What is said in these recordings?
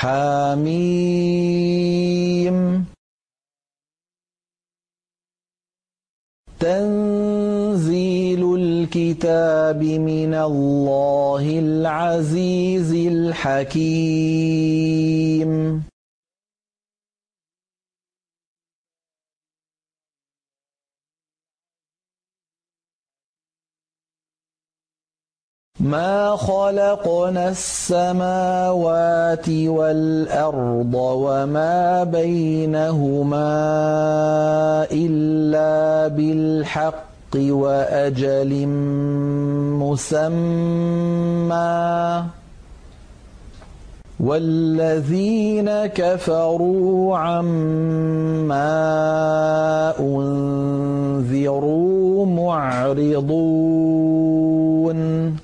حم تنزيل الكتاب من الله العزيز الحكيم ما خلقنا السماوات والأرض وما بينهما إلا بالحق وأجل مسمى والذين كفروا عما أنذروا معرضون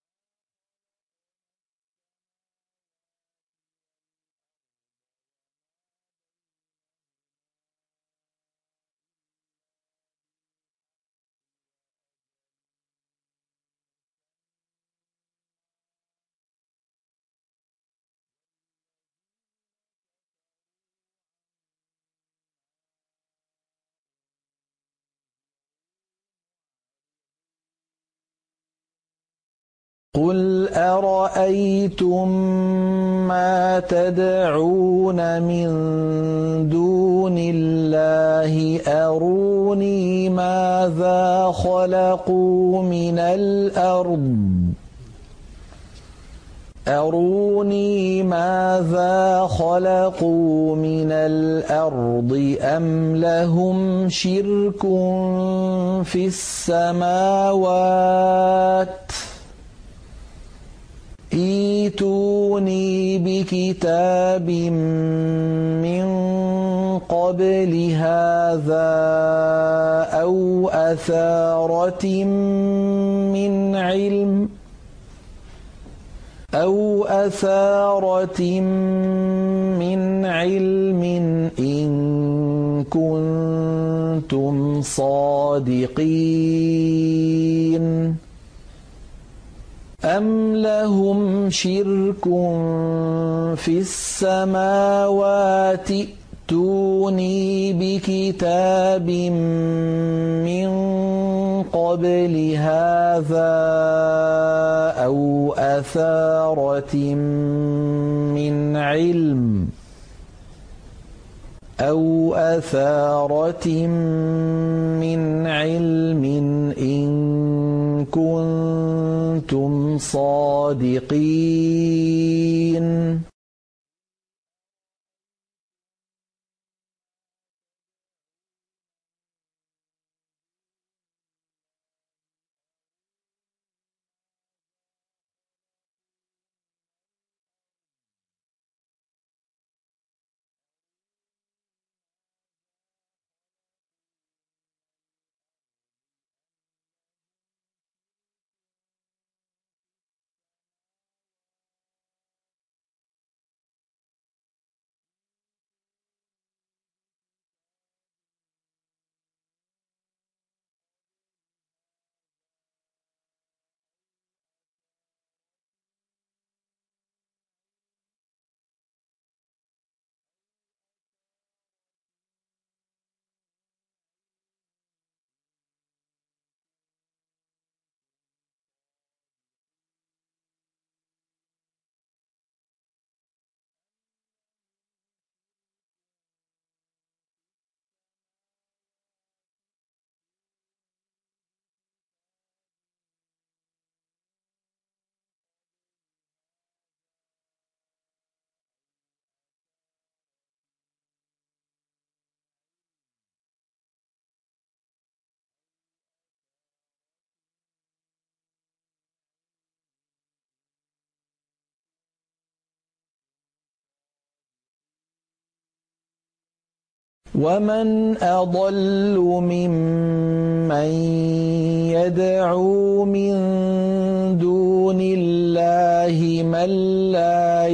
قُلْ أَرَأَيْتُم مَّا تَدْعُونَ مِن دُونِ اللَّهِ أَرُونِي مَاذَا خَلَقُوا مِنَ الْأَرْضِ أَمْ لَهُمْ شِرْكٌ فِي السَّمَاوَاتِ ائْتُونِي بِكِتَابٍ مِّن قَبْلِ هَٰذَا أَوْ أَثَارَةٍ مِّنْ عِلْمٍ إِن كُنتُمْ صَادِقِينَ أَمْ لَهُمْ شِرْكٌ فِي السَّمَاوَاتِ ائْتُونِي بِكِتَابٍ مِّن قَبْلِ هَٰذَا أَوْ أَثَارَةٍ مِّنْ عِلْمٍ إِن كُنتُمْ صَادِقِينَ وَمَنْ أَضَلُّ مِمَّن يَدْعُو مِن دُونِ اللَّهِ مَن لَّا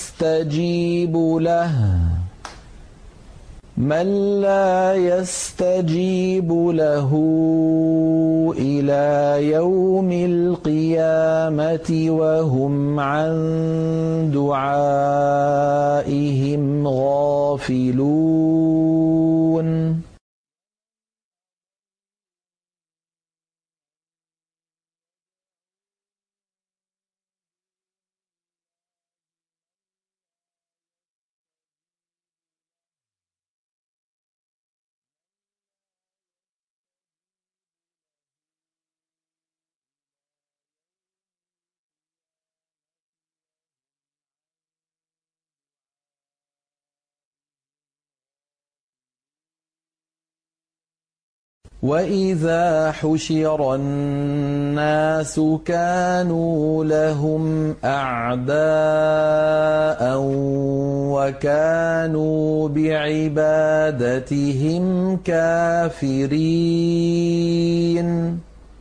يَسْتَجِيبُ لَهُ إِلَىٰ يَوْمِ الْقِيَامَةِ وَهُمْ عَن دُعَائِهِمْ غَافِلُونَ وَإِذَا حُشِرَ النَّاسُ كَانُوا لَهُمْ أَعْدَاءً وَكَانُوا بِعِبَادَتِهِمْ كَافِرِينَ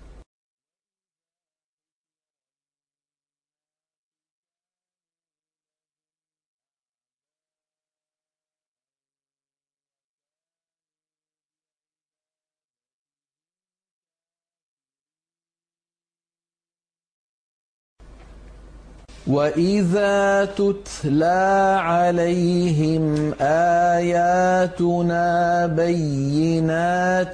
وَإِذَا تُتْلَىٰ عَلَيْهِمْ آيَاتُنَا بَيِّنَاتٍ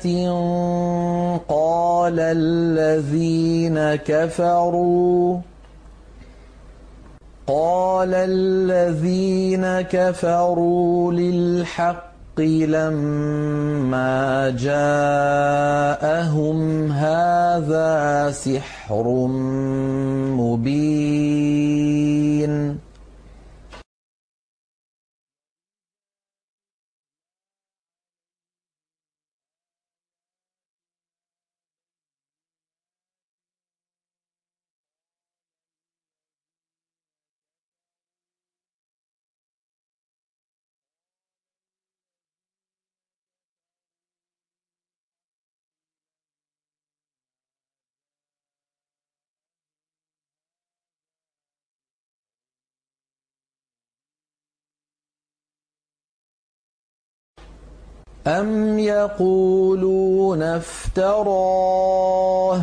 قَالَ الَّذِينَ كَفَرُوا لِلْحَقِّ لَمَّا جَاءَهُمْ هَٰذَا سِحْرٌ مُّبِينٌ أَمْ يَقُولُونَ افْتَرَاهُ ۖ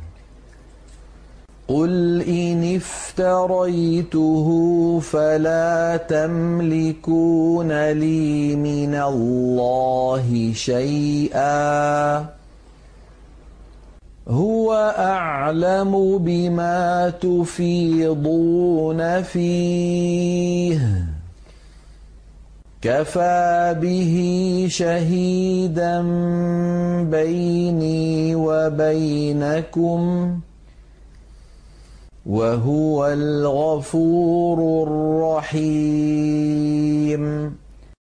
قُلْ إِنِ افْتَرَيْتُهُ فَلَا تَمْلِكُونَ لِي مِنَ اللَّهِ شَيْئًا ۖ هُوَ أَعْلَمُ بِمَا تُفِيضُونَ فِيهِ ۖ كَفَىٰ بِهِ شَهِيدًا بَيْنِي وَبَيْنَكُمْ ۖ وَهُوَ الْغَفُورُ الرَّحِيمُ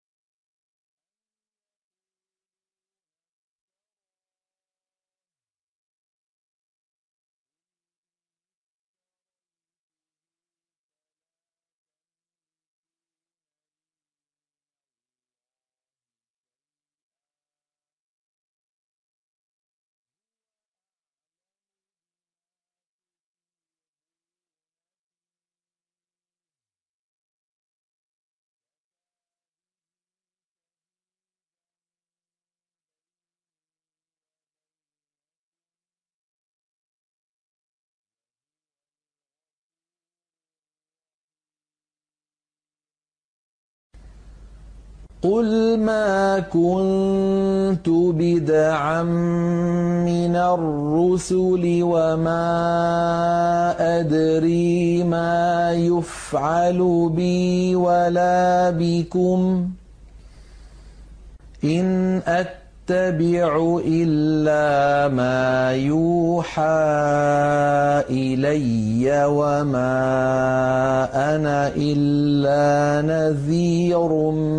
قُلْ مَا كُنتُ بِدْعًا مِّنَ الرُّسُلِ وَمَا أَدْرِي مَا يُفْعَلُ بِي وَلَا بِكُمْ ۖ إِنْ أَتَّبِعُ إِلَّا مَا يُوحَىٰ إِلَيَّ وَمَا أَنَا إِلَّا نَذِيرٌ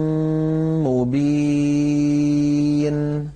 مُّبِينٌ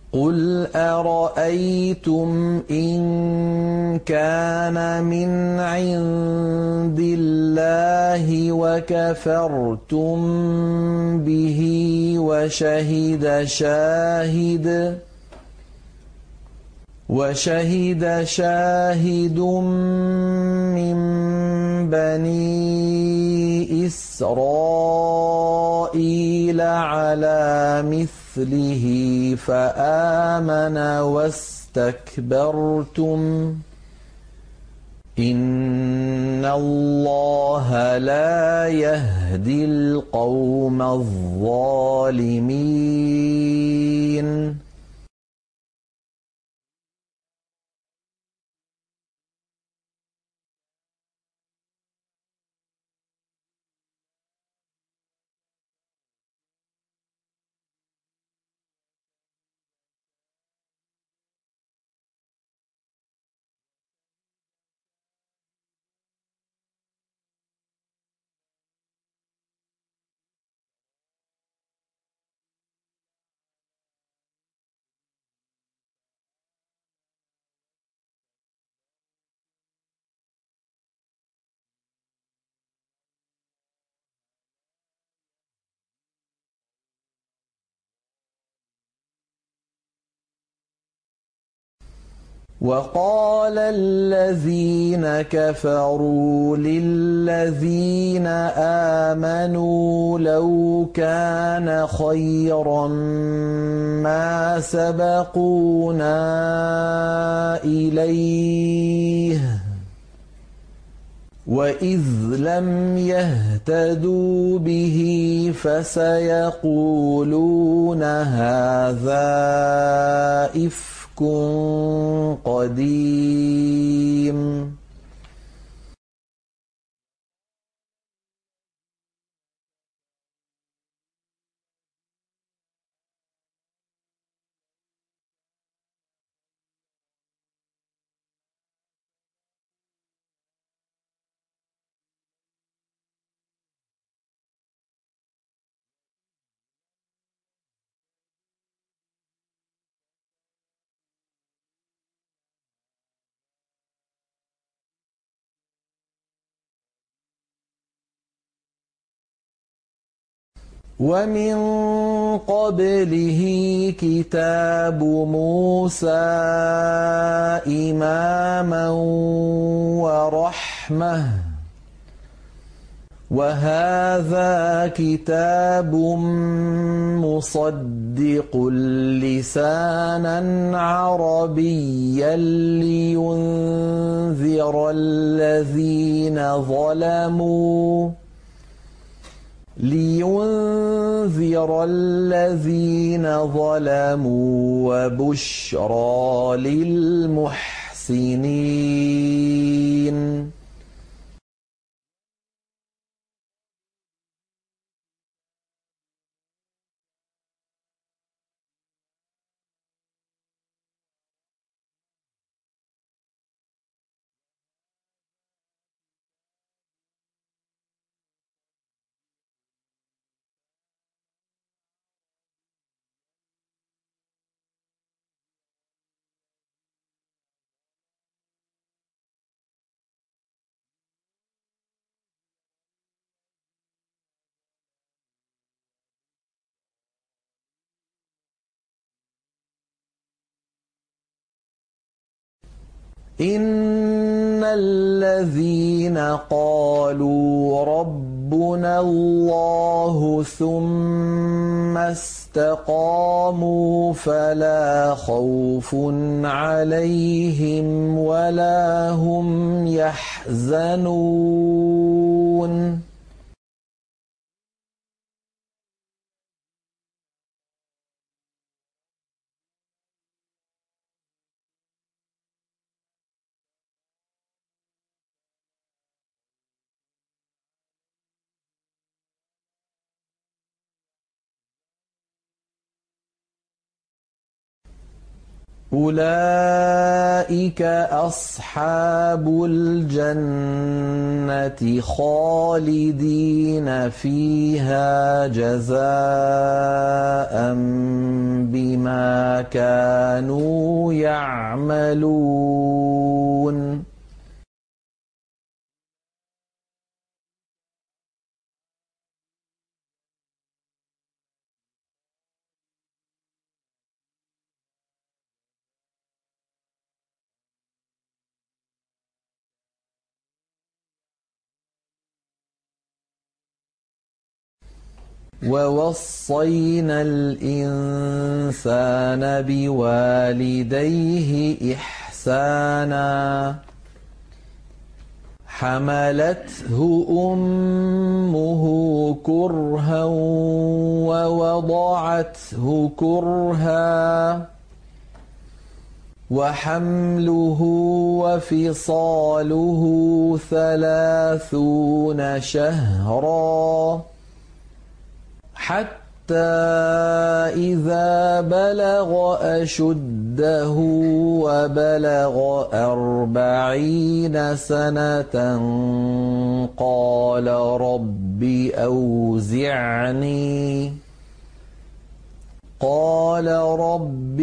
قُلْ أَرَأَيْتُمْ إِن كَانَ مِنْ عِندِ اللَّهِ وَكَفَرْتُم بِهِ وَشَهِدَ شَاهِدٌ مِّن بَنِي إِسْرَائِيلَ عَلَىٰ مِثْلِهِ فَآمَنَ وَاسْتَكْبَرْتُمْ ۖ إِنَّ اللَّهَ لَا يَهْدِي الْقَوْمَ الظَّالِمِينَ وَقَالَ الَّذِينَ كَفَرُوا لِلَّذِينَ آمَنُوا لَوْ كَانَ خَيْرًا مَّا سَبَقُونَا إِلَيْهِ ۚ وَإِذْ لَمْ يَهْتَدُوا بِهِ فَسَيَقُولُونَ هَٰذَا إِفْكٌ قَدِيمٌ وَمِن قَبْلِهِ كِتَابُ مُوسَىٰ إِمَامًا وَرَحْمَةً ۚ وَهَٰذَا كِتَابٌ مُّصَدِّقٌ لِّسَانًا عَرَبِيًّا لِّيُنذِرَ الَّذِينَ ظَلَمُوا وَبُشْرَىٰ لِلْمُحْسِنِينَ إِنَّ الَّذِينَ قَالُوا رَبُّنَا اللَّهُ ثُمَّ اسْتَقَامُوا فَلَا خَوْفٌ عَلَيْهِمْ وَلَا هُمْ يَحْزَنُونَ أولئك أصحاب الجنة خالدين فيها جزاء بما كانوا يعملون ووصينا الإنسان بوالديه إحسانا حملته أمه كرها ووضعته كرها وحمله وفصاله 30 شهرا حتى إذا بلغ أشده وبلغ 40 سنة قال رب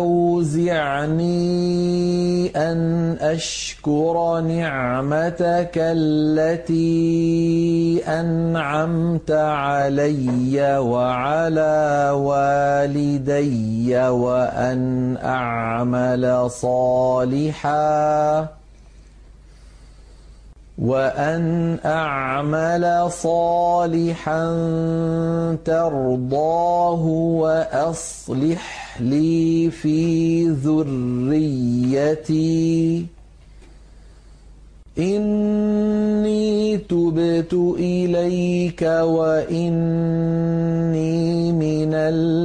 أوزعني أن أشكر نعمتك التي أنعمت علي وعلى والدي وأن أعمل صالحا ترضاه وأصلح لي في ذريتي إني تبت إليك وإني من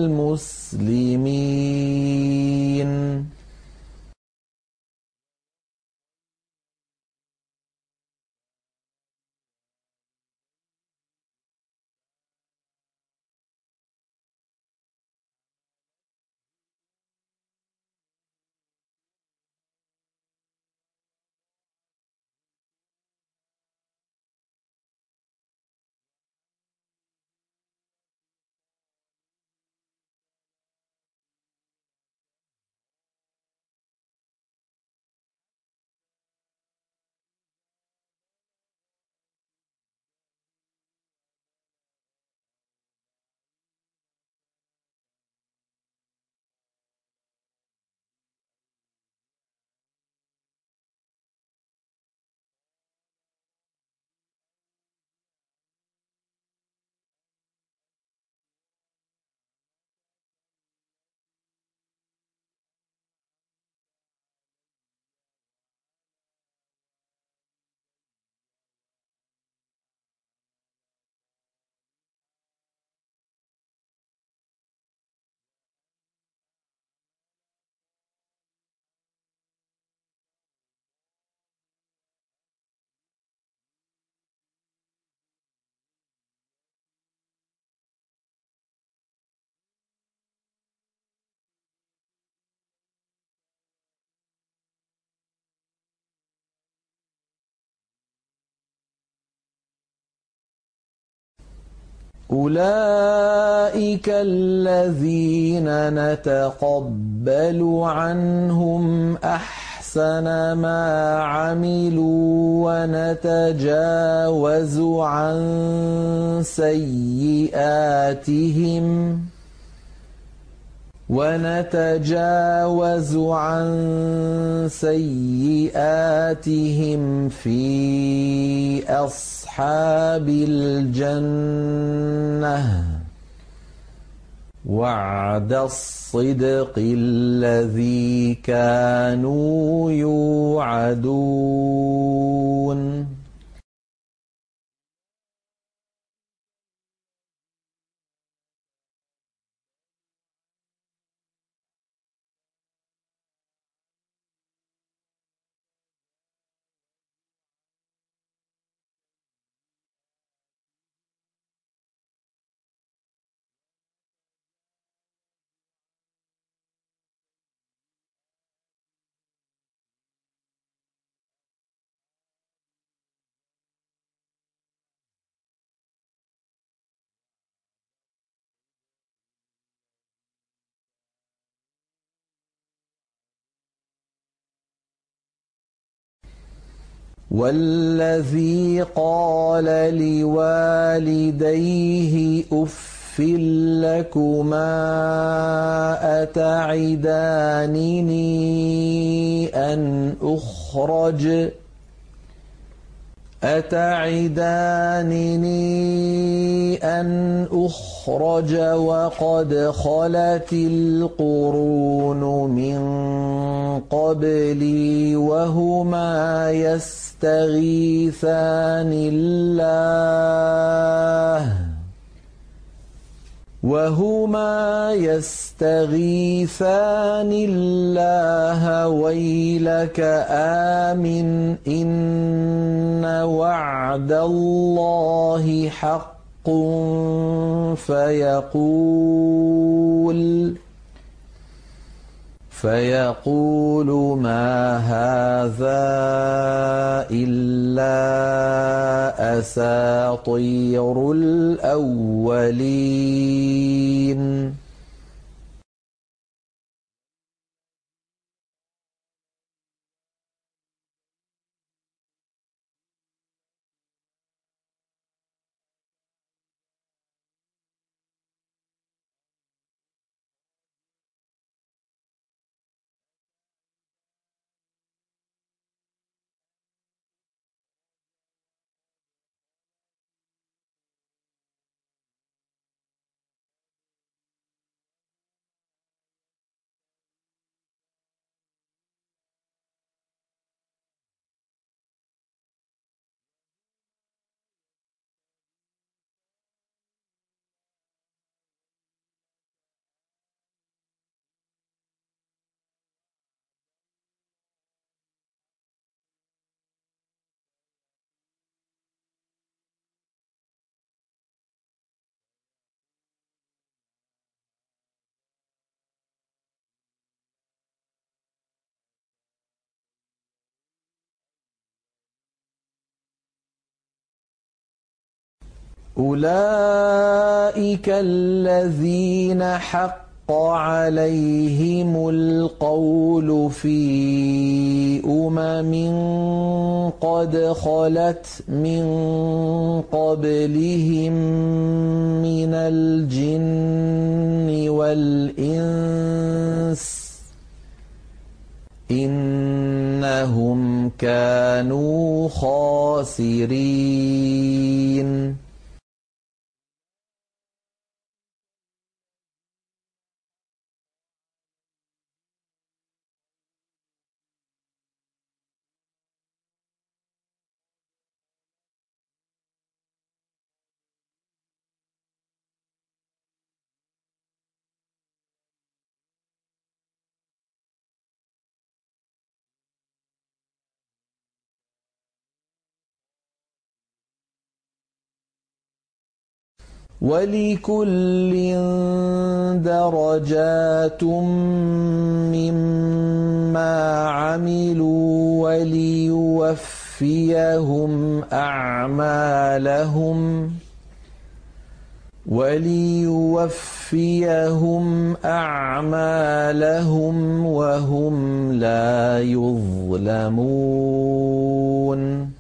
المسلمين أولئك الذين نتقبل عنهم أحسن ما عملوا ونتجاوز عن سيئاتهم في أصحاب الجنة وعد الصدق الذي كانوا يوعدون والذي قال لوالديه أف لكما أتعدانني أن أخرج وقد خلت القرون من قبلي وهما يستغيثان الله ويلك آمن إن وعد الله حق فيقول ما هذا إلا أساطير الأولين أولئك الذين حق عليهم القول في قد خلت من قبلهم من الجن والإنس إنهم كانوا خاسرين ولكل درجات مما عملوا وليوفيهم أعمالهم وهم لا يظلمون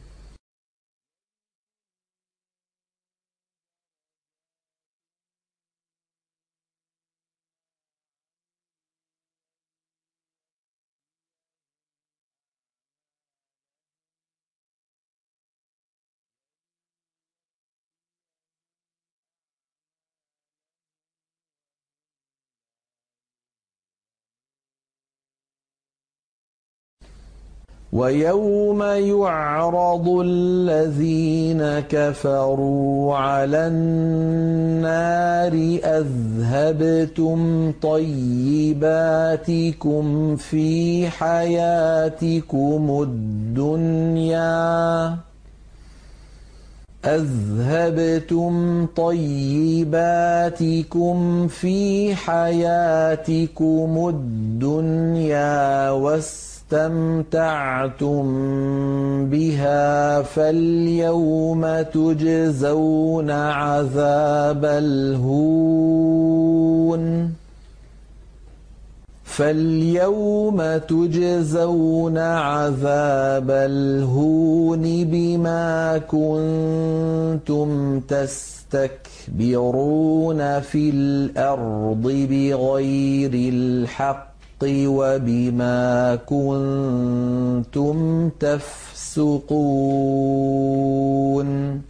ويوم يعرض الذين كفروا على النار أذهبتم طيباتكم في حياتكم الدنيا واستمتعتم بها فاليوم تجزون عذاب الهون فاليوم تجزون عذاب الهون بما كنتم تستكبرون في الأرض بغير الحق وبما كنتم تفسقون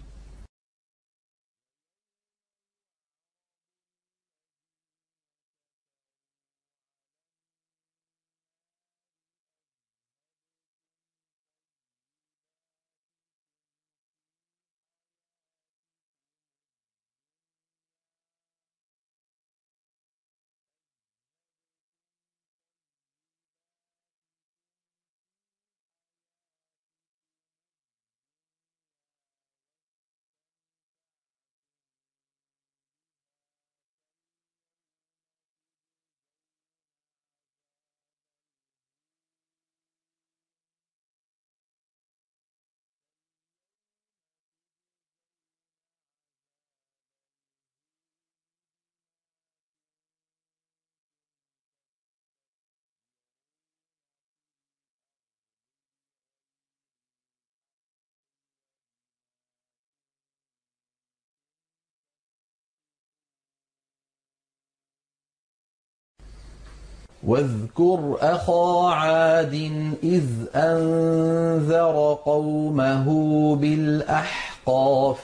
واذكر أخا عاد إذ أنذر قومه بالأحقاف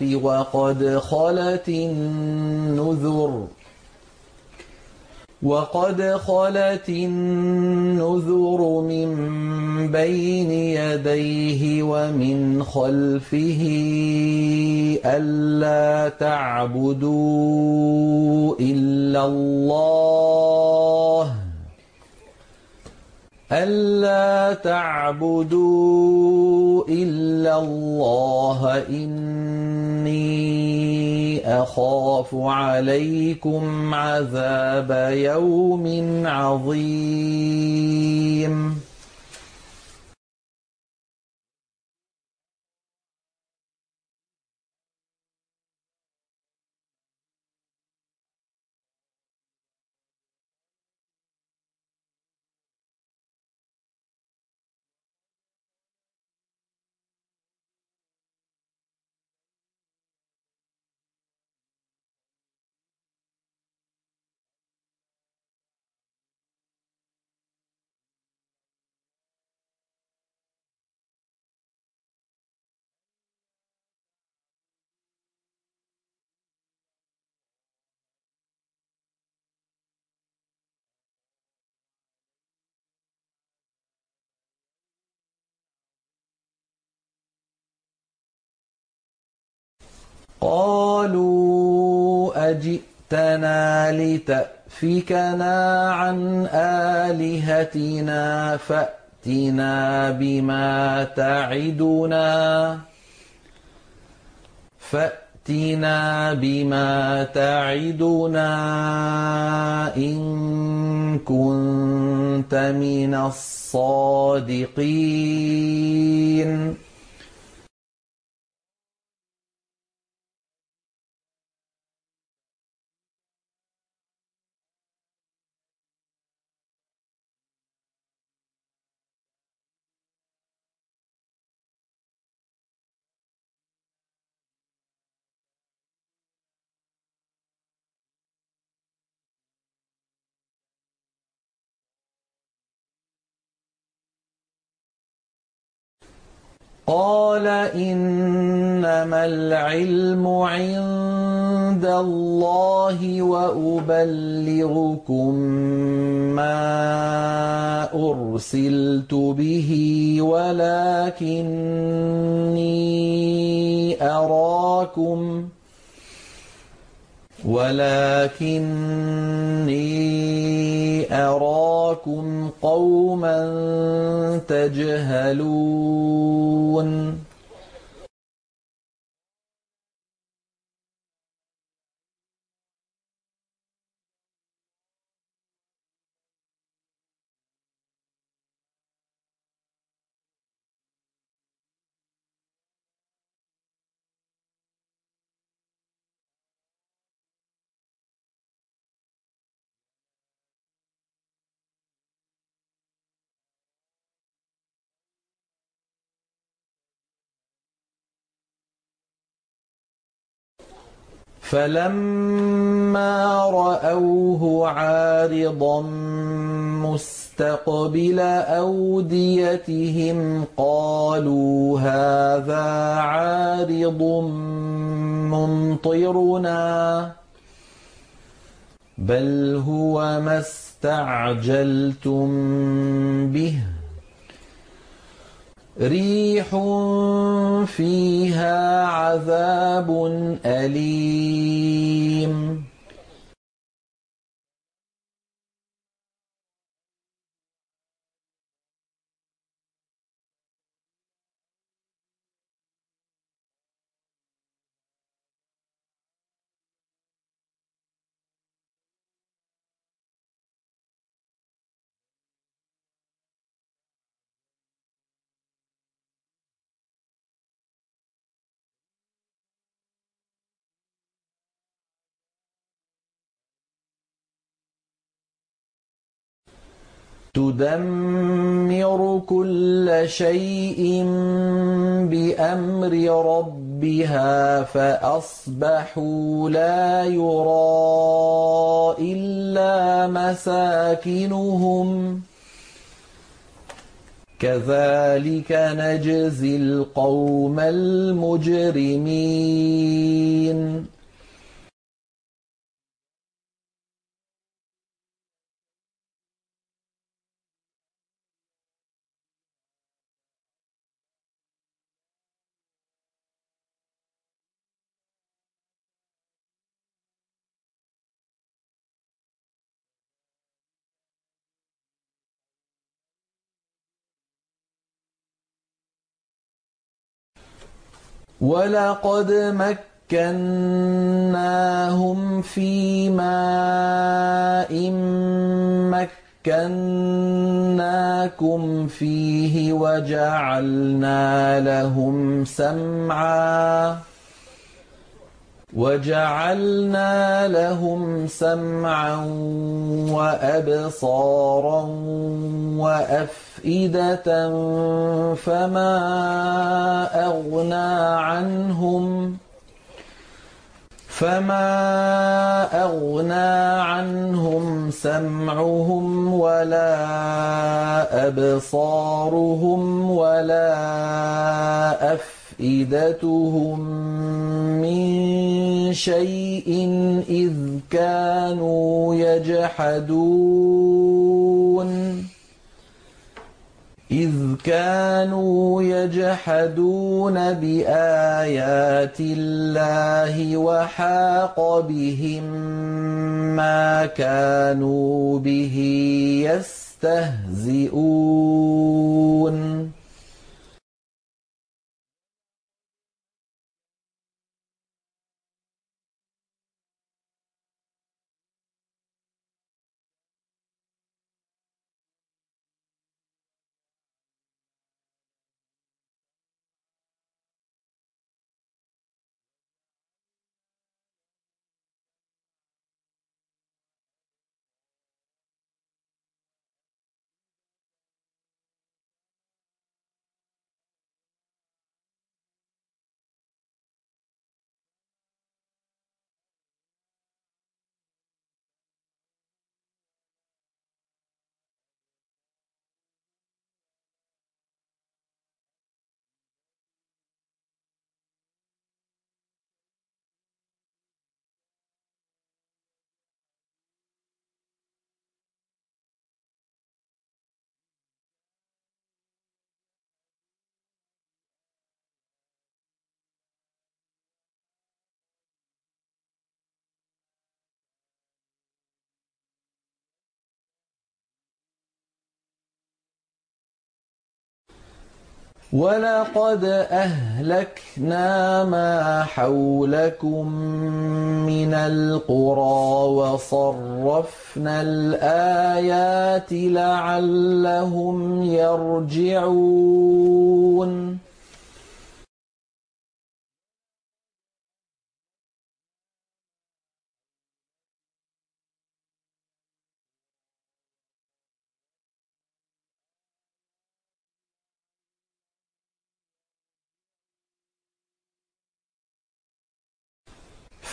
وقد خلت النذر من بين يديه ومن خلفه ألا تعبدوا إلا الله إني أخاف عليكم عذاب يوم عظيم قالوا أجئتنا لتأفكنا عن آلهتنا فأتنا بما تعدنا إن كنت من الصادقين قال إنما العلم عند الله وأبلغكم ما أرسلت به ولكني أراكم قوما تجهلون فَلَمَّا رَأَوْهُ عَارِضًا مُّسْتَقْبِلَ أَوْدِيَتِهِمْ قَالُوا هَٰذَا عَارِضٌ مُّمْطِرُنَا ۚ بَلْ هُوَ مَا اسْتَعْجَلْتُم بِهِ ۖ رِيحٌ فِيهَا عَذَابٌ أَلِيمٌ. تُدَمِّرُ كُلَّ شَيْءٍ بِأَمْرِ رَبِّهَا فَأَصْبَحُوا لَا يُرَىٰ إِلَّا مَسَاكِنُهُمْ ۚ كَذَٰلِكَ نَجْزِي الْقَوْمَ الْمُجْرِمِينَ وَلَقَدْ مَكَّنَّاهُمْ فِي مَاءٍ مَّكَّنَّاكُمْ فِيهِ وَجَعَلْنَا لَهُمْ سَمْعًا وَأَبْصَارًا وَأَفْئِدَةً فَمَا أَغْنَىٰ عَنْهُمْ سَمْعُهُمْ وَلَا أَبْصَارُهُمْ وَلَا أَفْئِدَتُهُم مِّن شَيْءٍ إِذْ كَانُوا يَجْحَدُونَ بِآيَاتِ اللَّهِ وَحَاقَ بِهِم مَّا كَانُوا بِهِ يَسْتَهْزِئُونَ وَلَقَدْ أَهْلَكْنَا مَا حَوْلَكُم مِّنَ الْقُرَىٰ وَصَرَّفْنَا الْآيَاتِ لَعَلَّهُمْ يَرْجِعُونَ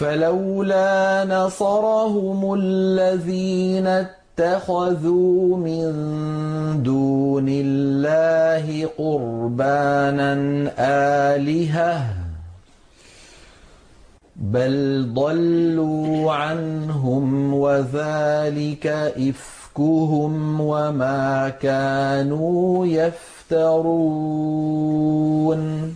فلولا نصرهم الذين اتخذوا من دون الله قربانا آلهة بل ضلوا عنهم وذلك إفكهم وما كانوا يفترون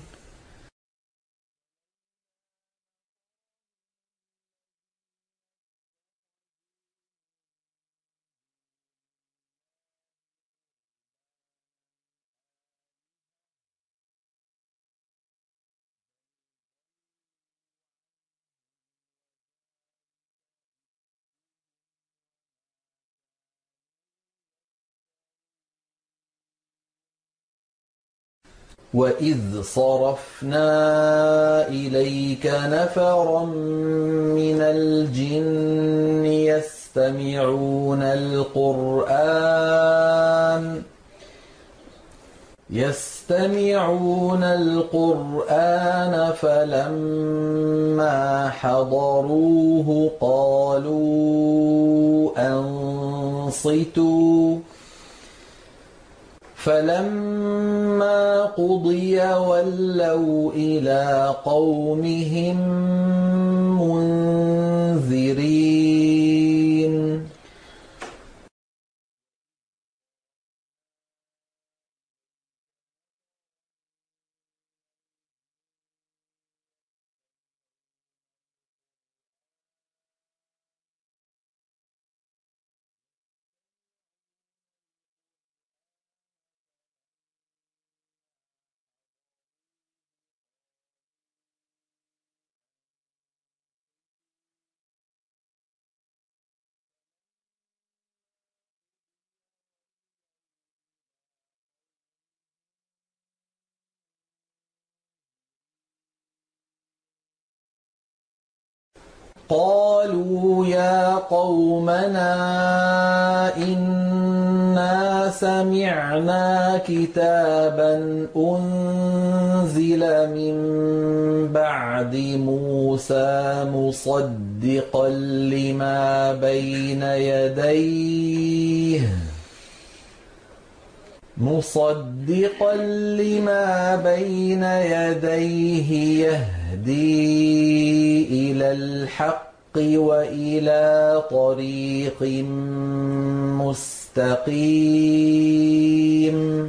وَإِذْ صَرَفْنَا إِلَيْكَ نَفَرًا مِّنَ الْجِنِّ يَسْتَمِعُونَ الْقُرْآنَ فَلَمَّا حَضَرُوهُ قَالُوا أَنصِتُوا فَلَمَّا قُضِيَ وَلَّوْا إِلَىٰ قَوْمِهِم مُّنذِرِينَ قَالُوا يَا قَوْمَنَا إِنَّا سَمِعْنَا كِتَابًا أُنزِلَ مِن بَعْدِ مُوسَىٰ مُصَدِّقًا لِّمَا بَيْنَ يَدَيْهِ يَهْدِي إِلَى الْحَقِّ وَإِلَىٰ طَرِيقٍ مُّسْتَقِيمٍ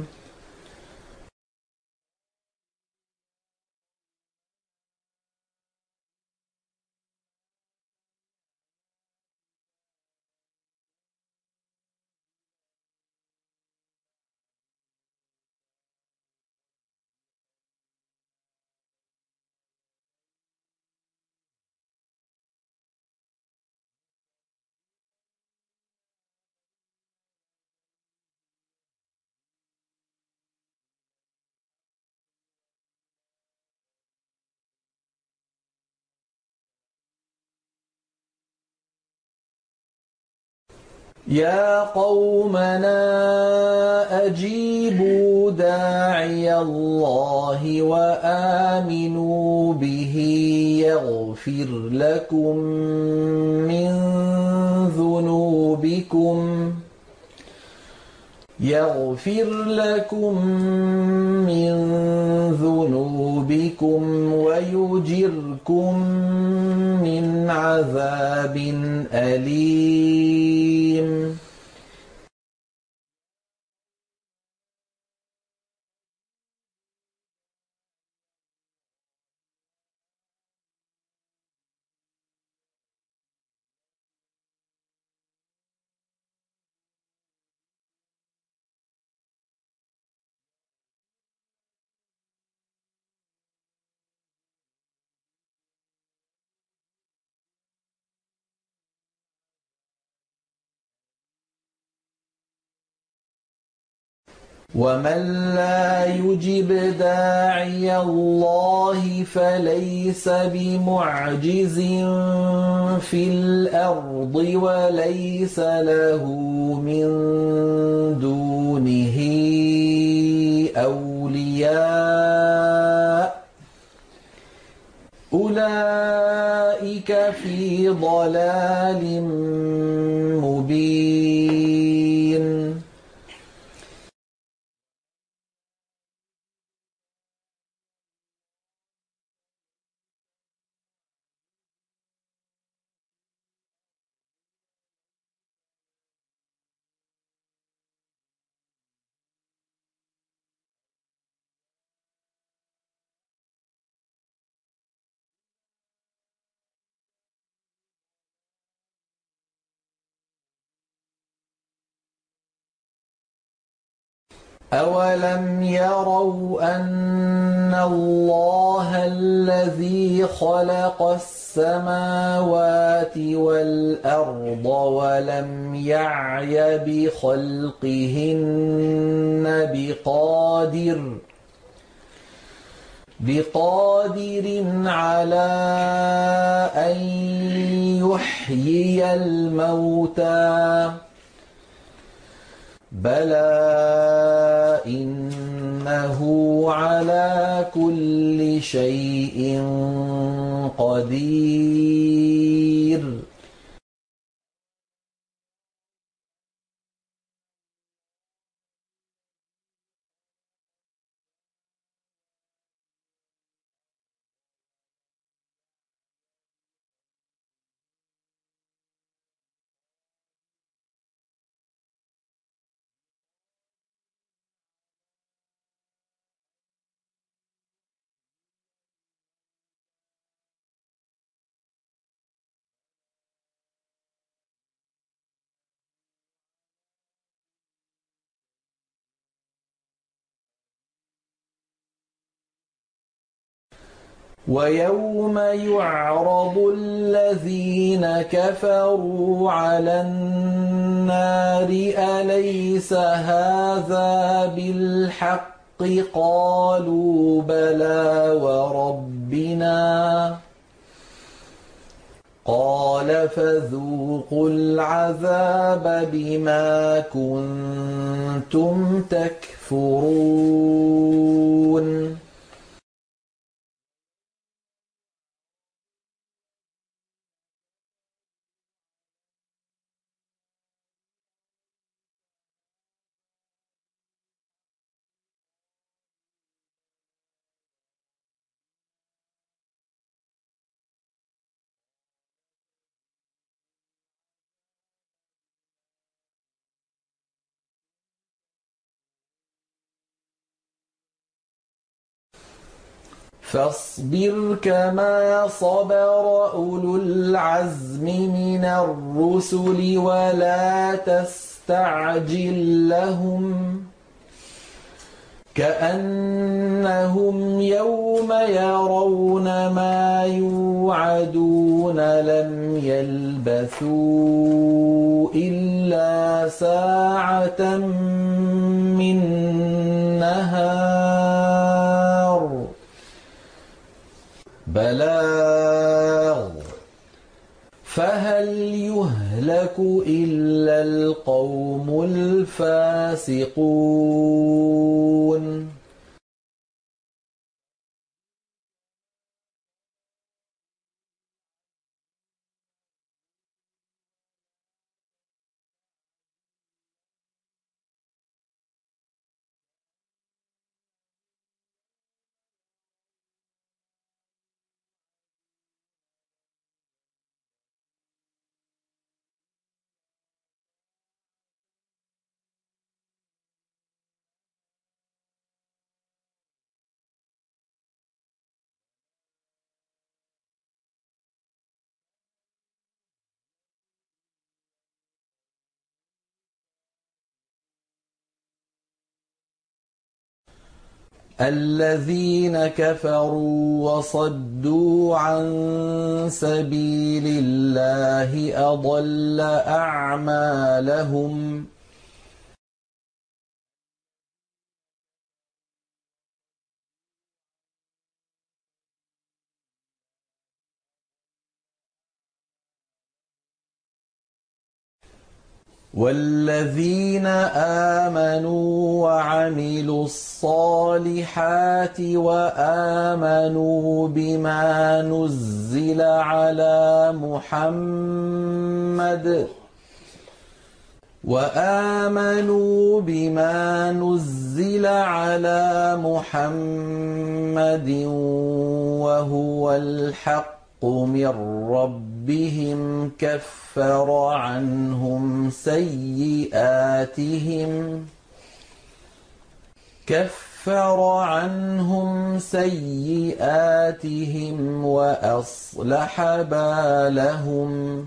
يَا قَوْمَنَا أَجِيبُوا دَاعِيَ اللَّهِ وَآمِنُوا بِهِ يَغْفِرْ لَكُم مِّن ذُنُوبِكُمْ وَيُجِرْكُم مِّنْ عَذَابٍ أَلِيمٍ وَمَن لَّا يُجِبْ دَاعِيَ اللَّهِ فَلَيْسَ بِمُعْجِزٍ فِي الْأَرْضِ وَلَيْسَ لَهُ مِن دُونِهِ أَوْلِيَاءُ ۚ أُولَٰئِكَ أولئك في ضلال مبين. أَوَلَمْ يَرَوْا أَنَّ اللَّهَ الَّذِي خَلَقَ السَّمَاوَاتِ وَالْأَرْضَ وَلَمْ يَعْيَ بِخَلْقِهِنَّ بِقَادِرٍ عَلَىٰ أَن يُحْيِيَ الْمَوْتَىٰ ۚ بَلَىٰ إِنَّهُ عَلَىٰ كُلِّ شَيْءٍ قَدِيرٌ. وَيَوْمَ يُعْرَضُ الَّذِينَ كَفَرُوا عَلَى النَّارِ أَلَيْسَ هَٰذَا بِالْحَقِّ ۖ قَالُوا بَلَىٰ وَرَبِّنَا ۚ قَالَ فَذُوقُوا الْعَذَابَ بِمَا كُنتُمْ تَكْفُرُونَ. فاصبر كما صبر أولو العزم من الرسل ولا تستعجل لهم، كأنهم يوم يرون ما يوعدون لم يلبثوا إلا ساعة من نهار بلاغ، فهل يهلك إلا القوم الفاسقون. الذين كفروا وصدوا عن سبيل الله أضل أعمالهم. والذين آمنوا وعملوا الصالحات وآمنوا بما نزل على محمد وهو الحق من ربهم كفر عنهم سيئاتهم وأصلح بالهم.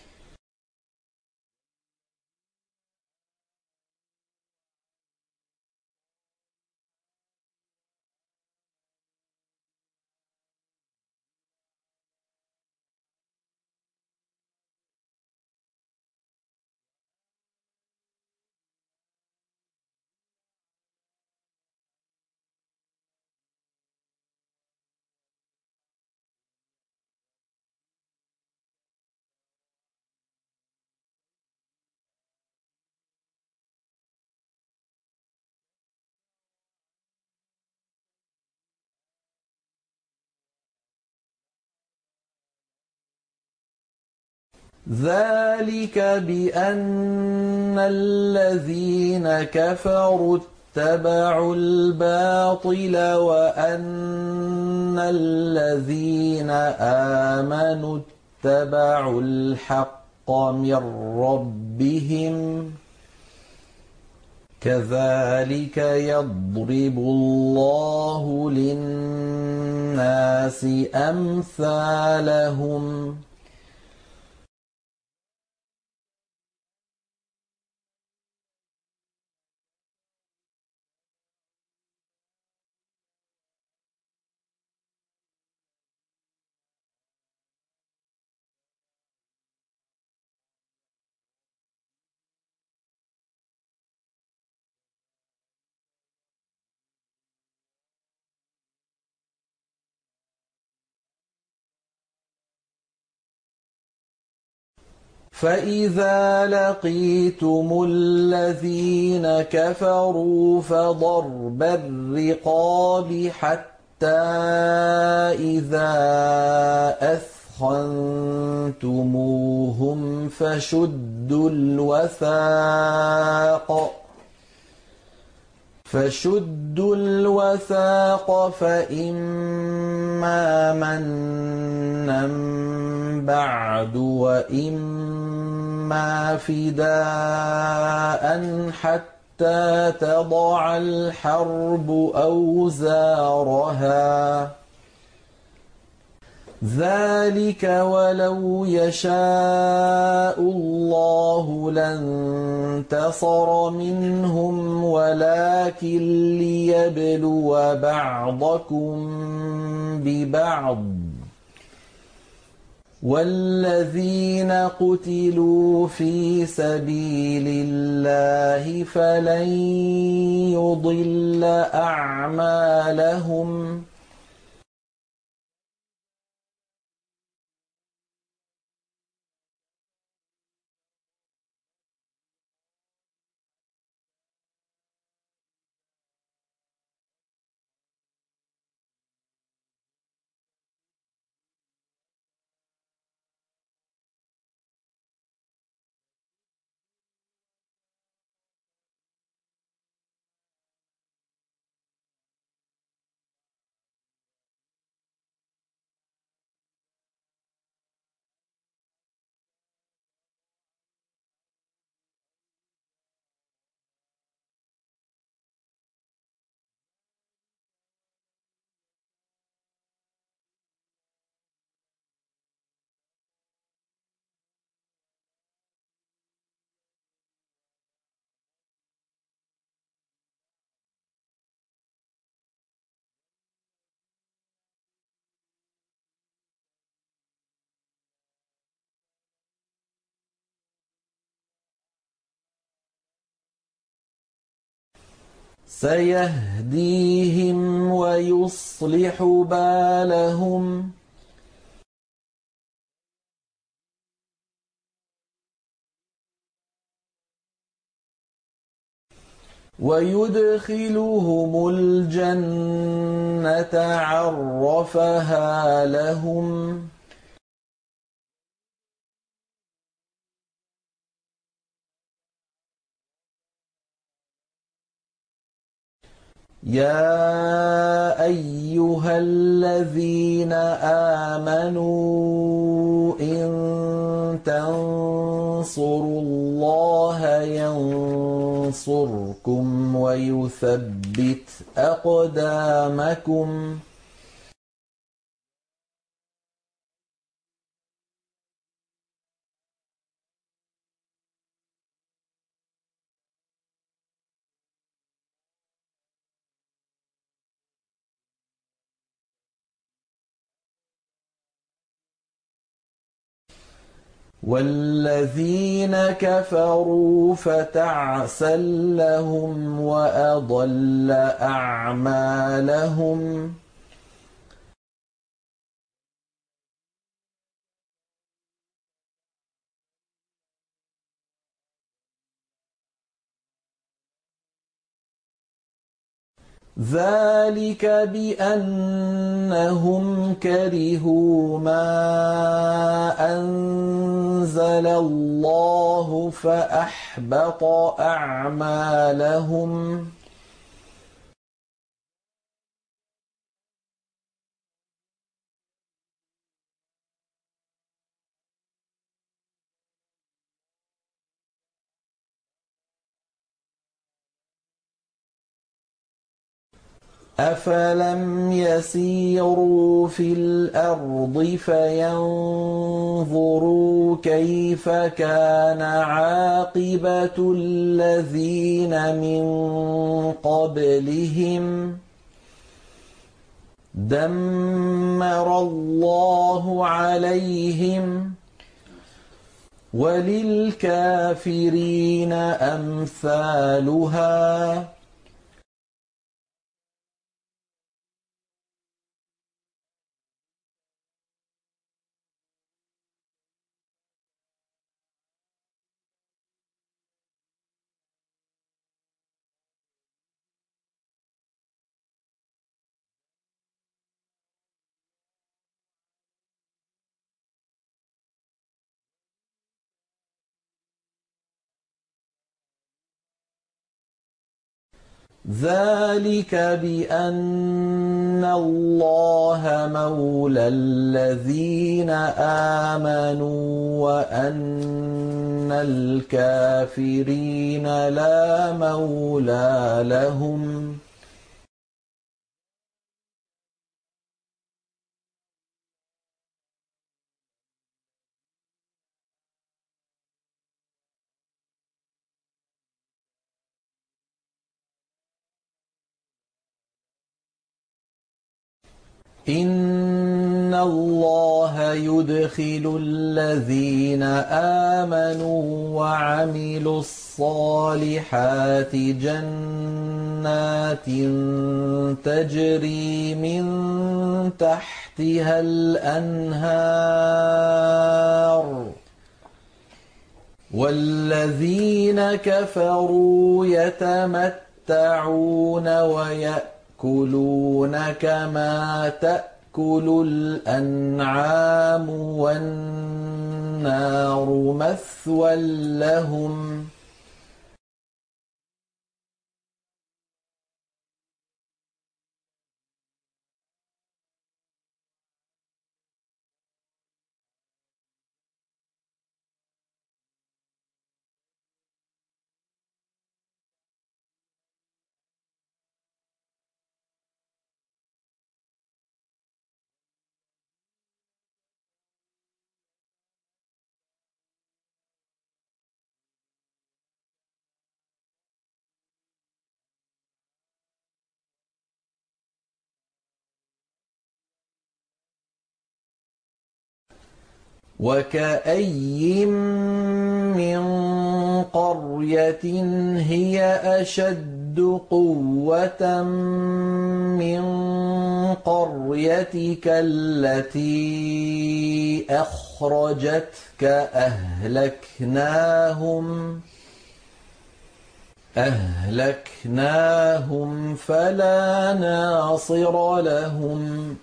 ذلك بأن الذين كفروا اتبعوا الباطل وأن الذين آمنوا اتبعوا الحق من ربهم كذلك يضرب الله للناس أمثالهم فإذا لقيتم الذين كفروا فضرب الرقاب حتى إذا أثخنتموهم فشدوا الوثاق فإما منا بعد وإما فداء حتى تضع الحرب أوزارها ذلك ولو يشاء الله لانتصر منهم ولكن ليبلو بعضكم ببعض والذين قتلوا في سبيل الله فلن يضل أعمالهم سيهديهم ويصلح بالهم ويدخلهم الجنة عرفها لهم. يا أيها الذين آمنوا إن تنصروا الله ينصركم ويثبت أقدامكم. والذين كفروا فتعسا لهم وأضل أعمالهم. ذلك بأنهم كرهوا ما أنزل الله فأحبط أعمالهم. أفلم يسيروا في الأرض فينظروا كيف كان عاقبة الذين من قبلهم دمر الله عليهم وللكافرين أمثالها. ذلك بأن الله مولى الذين آمنوا وأن الكافرين لا مولى لهم. إن الله يدخل الذين آمنوا وعملوا الصالحات جنات تجري من تحتها الأنهار والذين كفروا يتمتعون ويأكلون كما تأكل الأنعام والنار مثوى لهم. وكأي من قرية هي أشد قوة من قريتك التي أخرجتك أهلكناهم فلا ناصر لهم.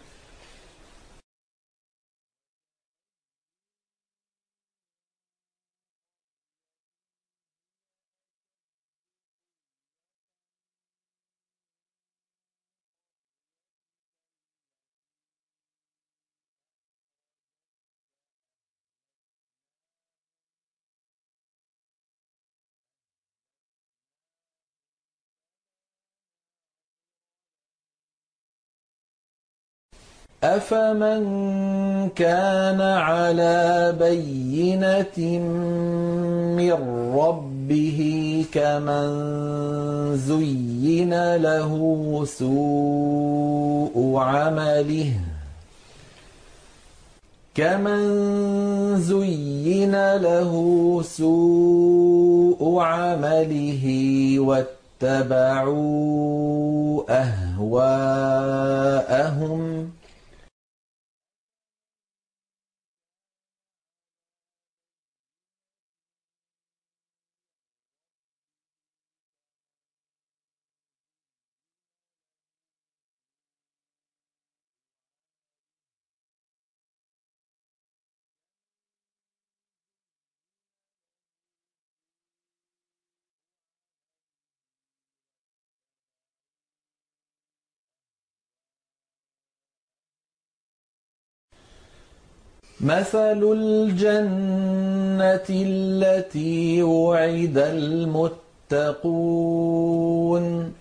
أفمن كان على بينة من ربه كمن زين له سوء عمله واتبعوا أهواءهم. مثل الجنة التي وعد المتقون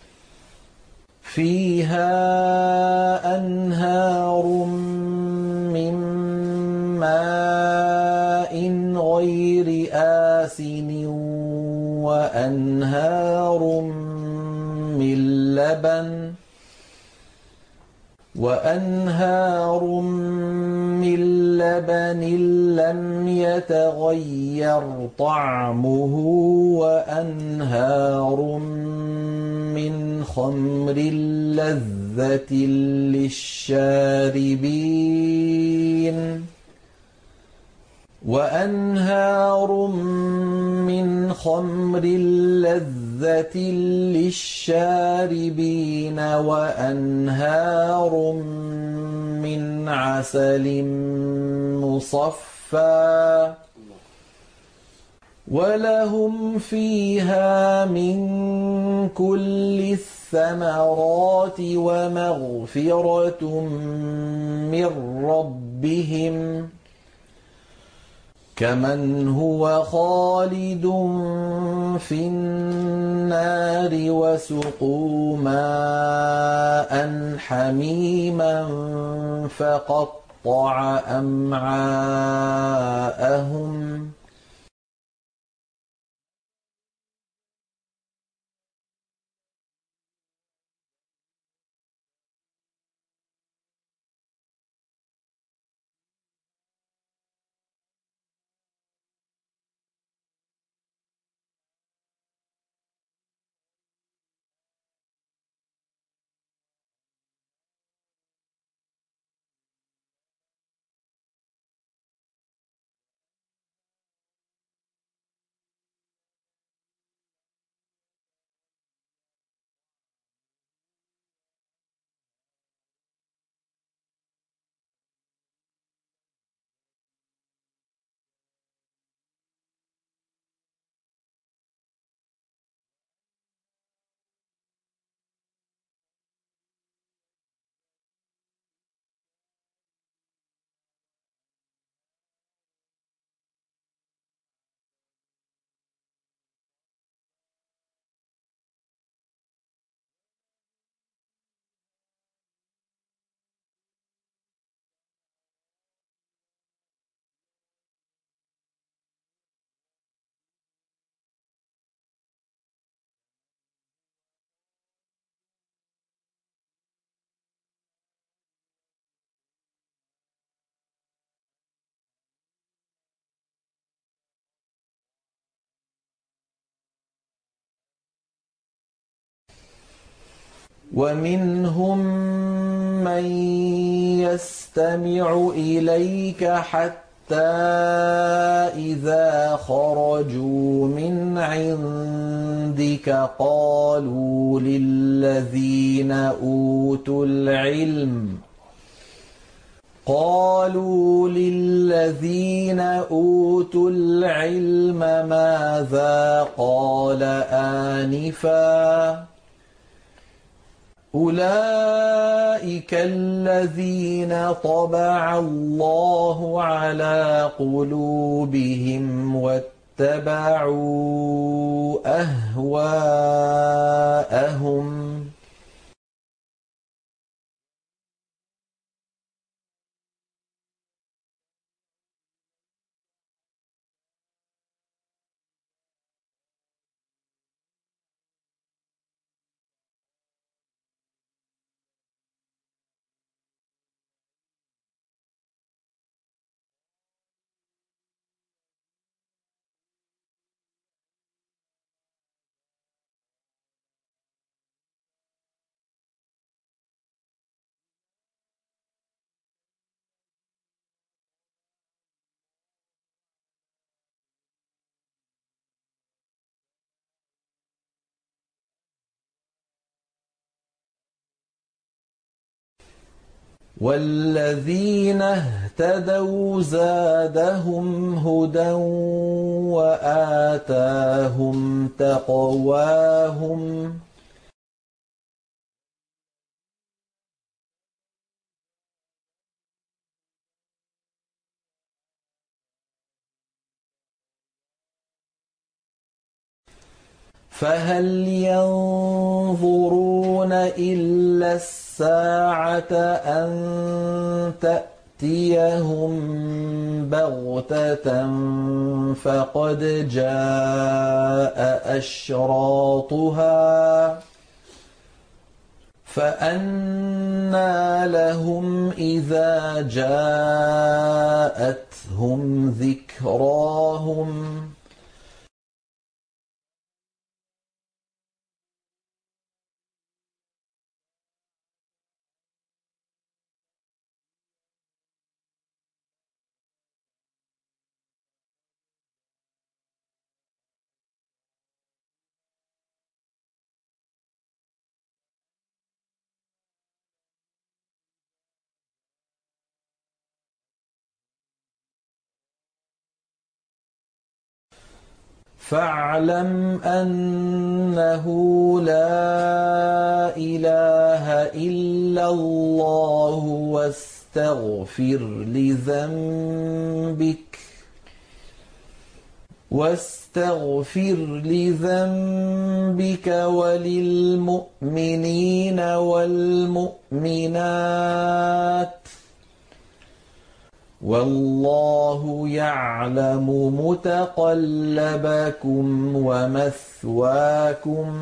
فيها أنهار من ماء غير آسن وأنهار من لبن لم يتغير طعمه وأنهار من خمر لذة للشاربين وأنهار من عسل مصفى ولهم فيها من كل الثمرات ومغفرة من ربهم كمن هو خالد في النار وسقوا ماء حميما فقطع أمعاءهم ومنهم من يستمع إليك حتى إذا خرجوا من عندك قالوا للذين أوتوا العلم ماذا قال آنفا أولئك الذين طبع الله على قلوبهم واتبعوا أهواءهم والذين اهتدوا زادهم هدى وآتاهم تقواهم فهل ينظرون إلا الساعة أن تأتيهم بغتة فقد جاء أشراطها فأنى لهم إذا جاءتهم ذكراهم فاعلم أنه لا إله إلا الله واستغفر لذنبك وللمؤمنين والمؤمنات والله يعلم متقلبكم ومثواكم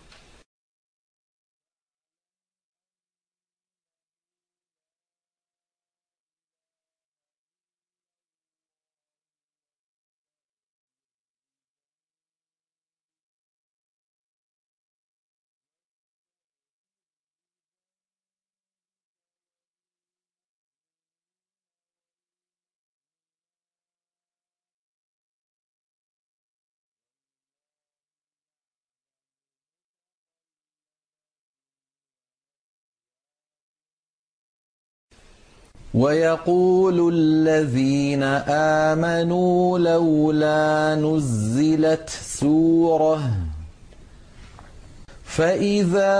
ويقول الذين آمنوا لولا نزلت سورة فإذا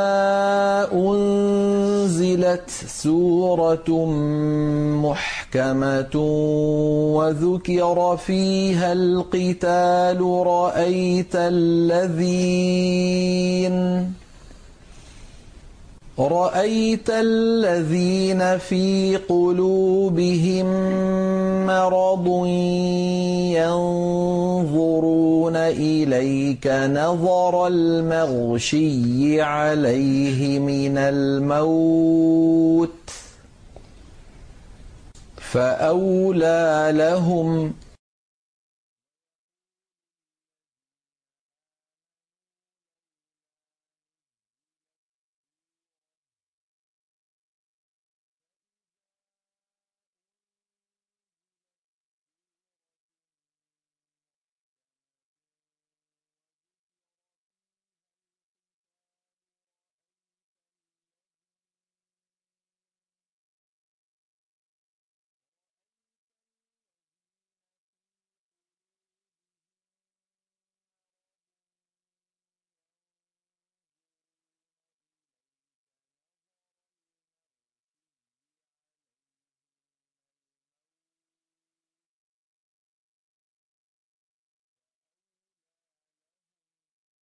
أنزلت سورة محكمة وذكر فيها القتال رأيت الذين في قلوبهم مرض ينظرون إليك نظر المغشي عليه من الموت فأولى لهم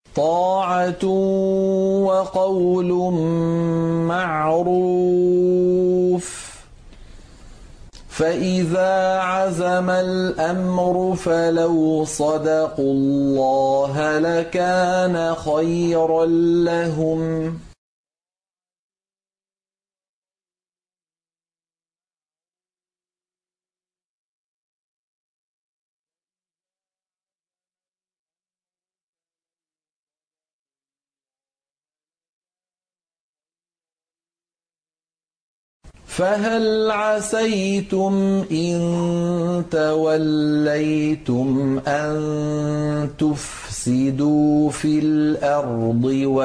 طَاعَةٌ وَقَوْلٌ مَّعْرُوفٌ ۚ فَإِذَا عَزَمَ الْأَمْرُ فَلَوْ صَدَقُوا اللَّهَ لَكَانَ خَيْرًا لَّهُمْ ۚ فَهَلْ عَسَيْتُمْ إِن تَوَلَّيْتُمْ أَن تُفْسِدُوا فِي الْأَرْضِ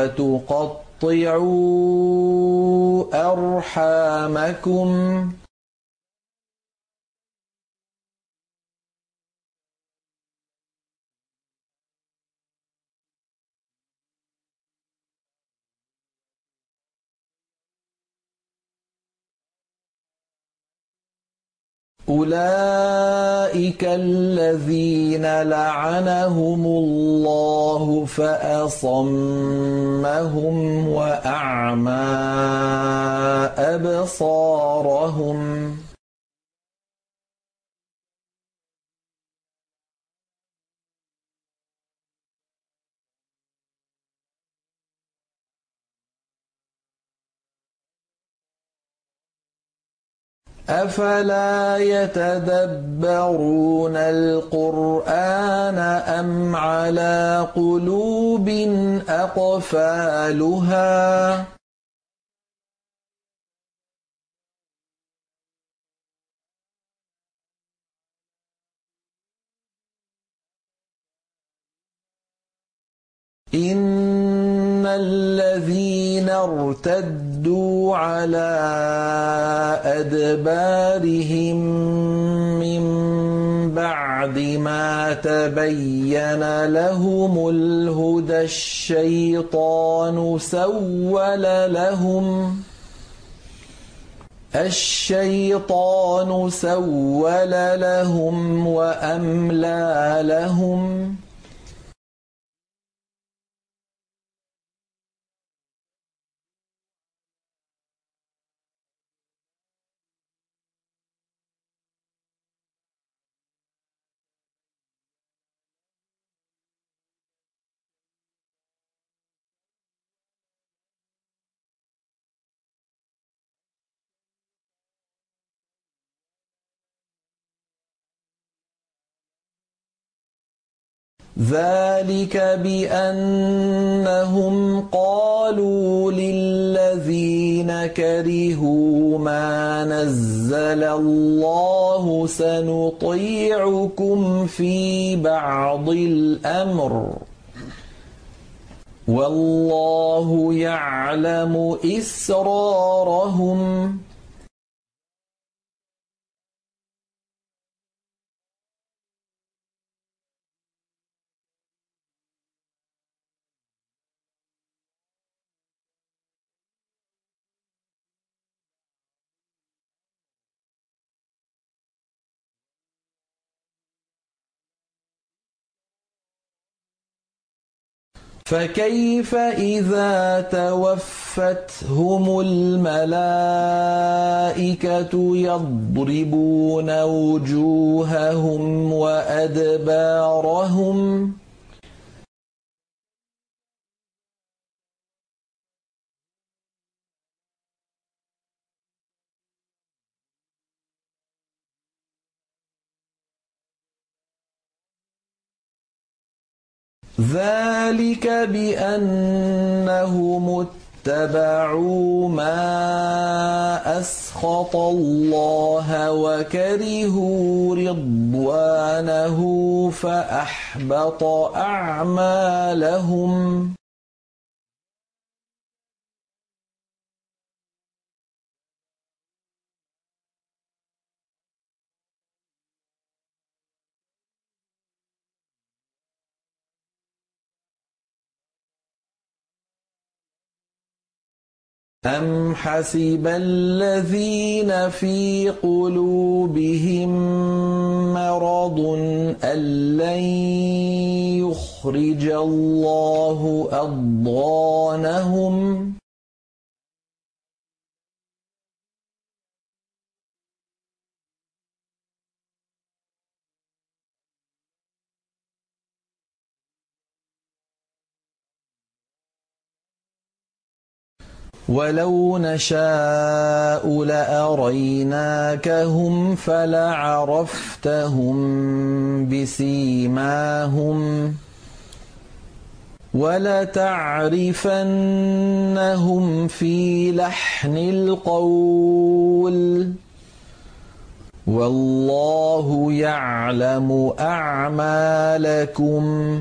وَتُقَطِّعُوا أَرْحَامَكُمْ ۖ أُولَٰئِكَ الَّذِينَ لَعَنَهُمُ اللَّهُ فَأَصَمَّهُمْ وَأَعْمَىٰ أَبْصَارَهُمْ ۖ أَفَلَا يَتَدَبَّرُونَ الْقُرْآنَ أَمْ عَلَىٰ قُلُوبٍ أَقْفَالُهَا ۚ إِنَّ الَّذِينَ ارْتَدُّوا عَلَىٰ أَدْبَارِهِم مِّن بَعْدِ مَا تَبَيَّنَ لَهُمُ الْهُدَى الشَّيْطَانُ سَوَّلَ لَهُمْ وَأَمْلَىٰ لَهُمْ ۖ ذَٰلِكَ بِأَنَّهُمْ قَالُوا لِلَّذِينَ كَرِهُوا مَا نَزَّلَ اللَّهُ سَنُطِيعُكُمْ فِي بَعْضِ الْأَمْرِ ۖ وَاللَّهُ يَعْلَمُ إِسْرَارَهُمْ ۚ فَكَيْفَ إِذَا تَوَفَّتْهُمُ الْمَلَائِكَةُ يَضْرِبُونَ وُجُوهَهُمْ وَأَدْبَارَهُمْ ذَٰلِكَ بِأَنَّهُمُ اتَّبَعُوا مَا أَسْخَطَ اللَّهَ وَكَرِهُوا رِضْوَانَهُ فَأَحْبَطَ أَعْمَالَهُمْ أَمْ حَسِبَ الَّذِينَ فِي قُلُوبِهِم مَّرَضٌ أَن لَّن يخرج الله أضغانهم ولو نشاء لأريناكهم فلعرفتهم بسيماهم ولتعرفنهم في لحن القول والله يعلم أعمالكم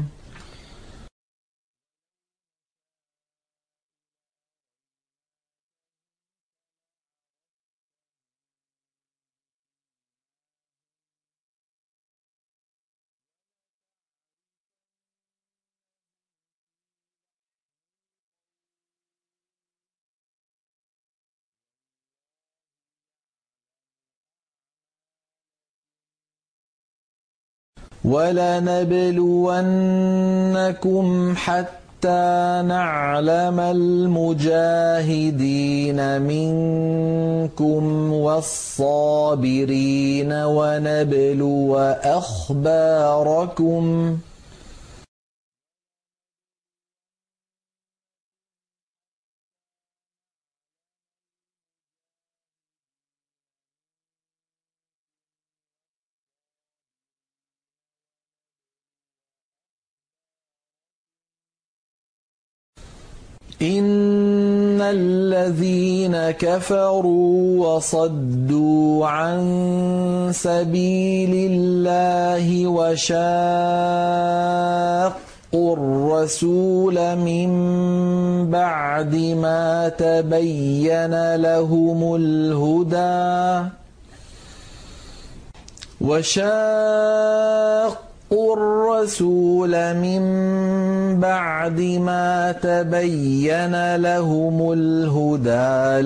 ولنبلونكم حتى نعلم المجاهدين منكم والصابرين ونبلو أخباركم إن الذين كفروا وصدوا عن سبيل الله وشاقوا الرسول من بعد ما تبين لهم الهدى الرسول من بعد ما تبين لهم الهدى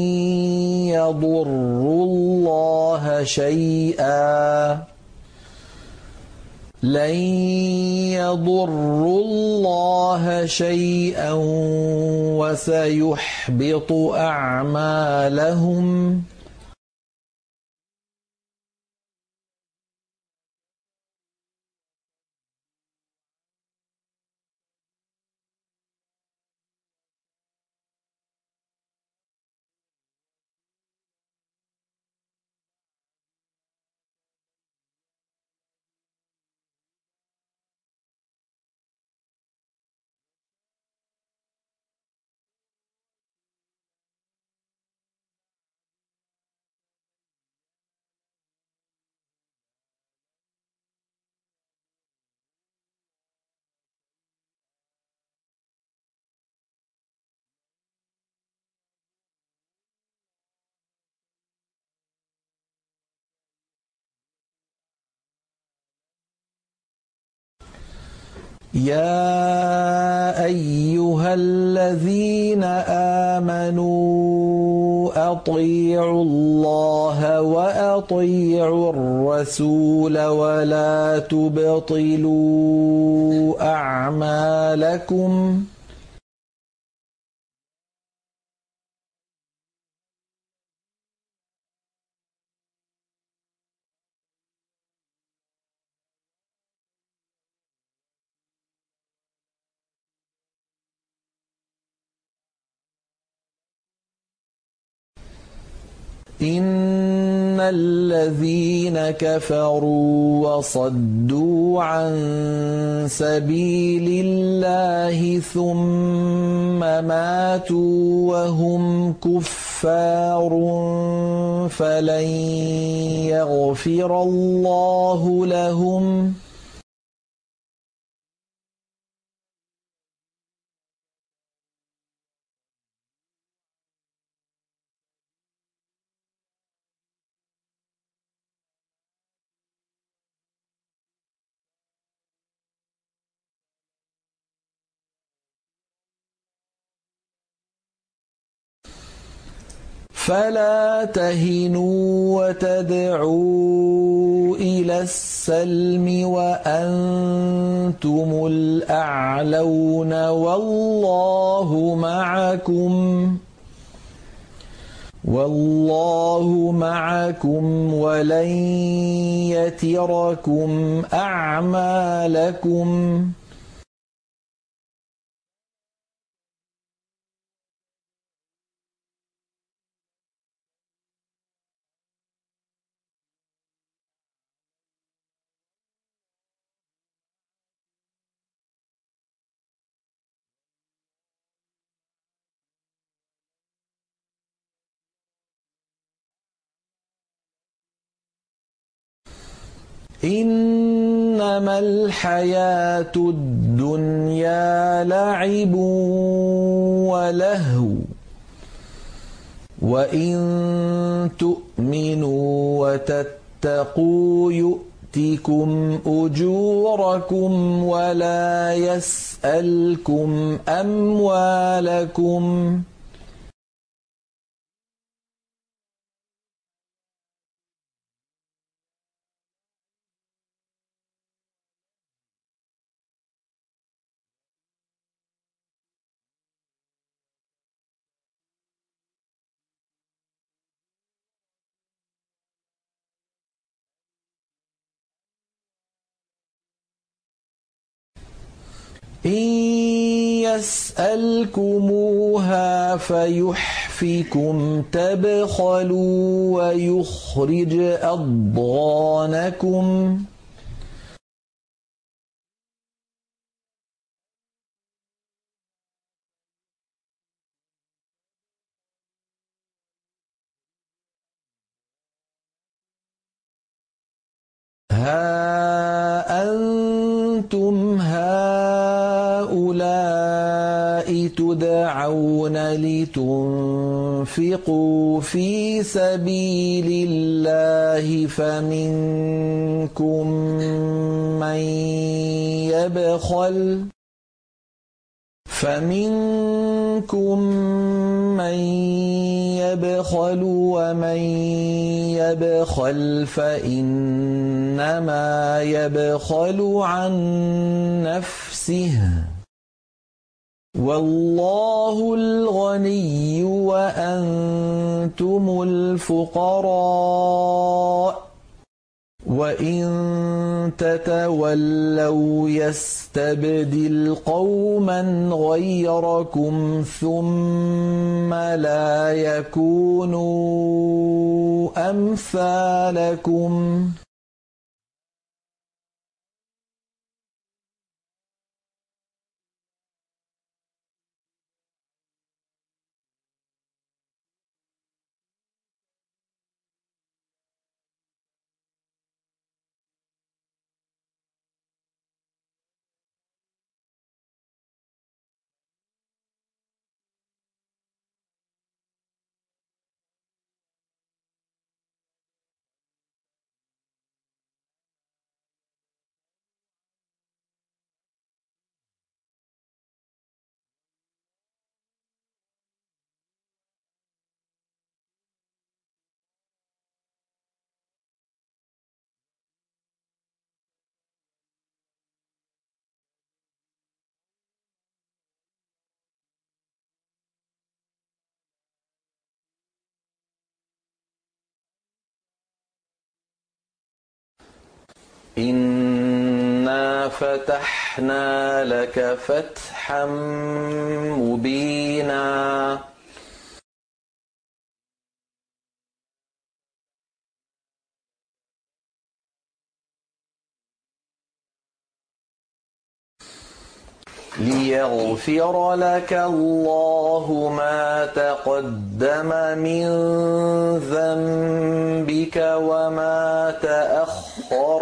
لن يضروا الله شيئا وسيحبط أعمالهم يا أيها الذين آمنوا أطيعوا الله وأطيعوا الرسول ولا تبطلوا أعمالكم إن الذين كفروا وصدوا عن سبيل الله ثم ماتوا وهم كفار فلن يغفر الله لهم فلا تهنوا وتدعوا إلى السلم وأنتم الأعلون والله معكم ولن يتركم أعمالكم إنما الحياة الدنيا لعب ولهو وإن تؤمنوا وتتقوا يؤتكم أجوركم ولا يسألكم أموالكم إن يسألكموها فيحفكم تبخلوا ويخرج أضغانكم ها أنتم هؤلاء تدعون لتنفقوا في سبيل الله فمنكم من يبخل ومن يبخل فإنما يبخل عن نفسه والله الغني وأنتم الفقراء وإن تتولوا يستبدل قوما غيركم ثم لا يكونوا أمثالكم إنا فتحنا لك فتحا مبينا ليغفر لك الله ما تقدم من ذنبك وما تأخر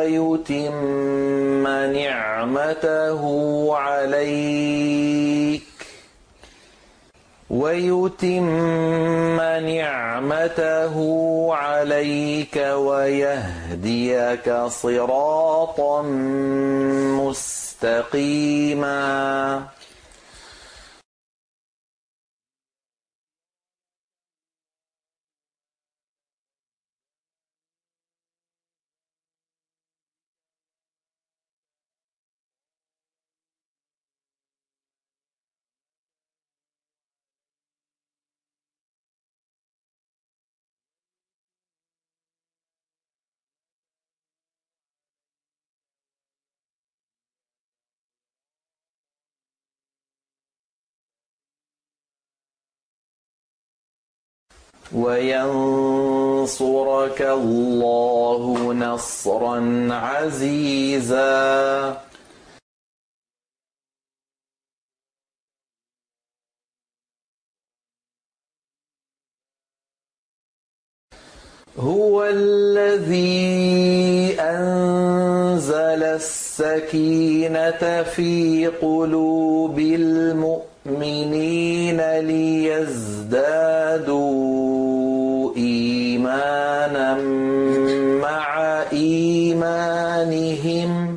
ويتم نعمته عليك ويهديك صراطا مستقيما وينصرك الله نصرا عزيزا. هو الذي أنزل السكينة في قلوب المؤمنين ليزدادوا إيمانا مع إيمانهم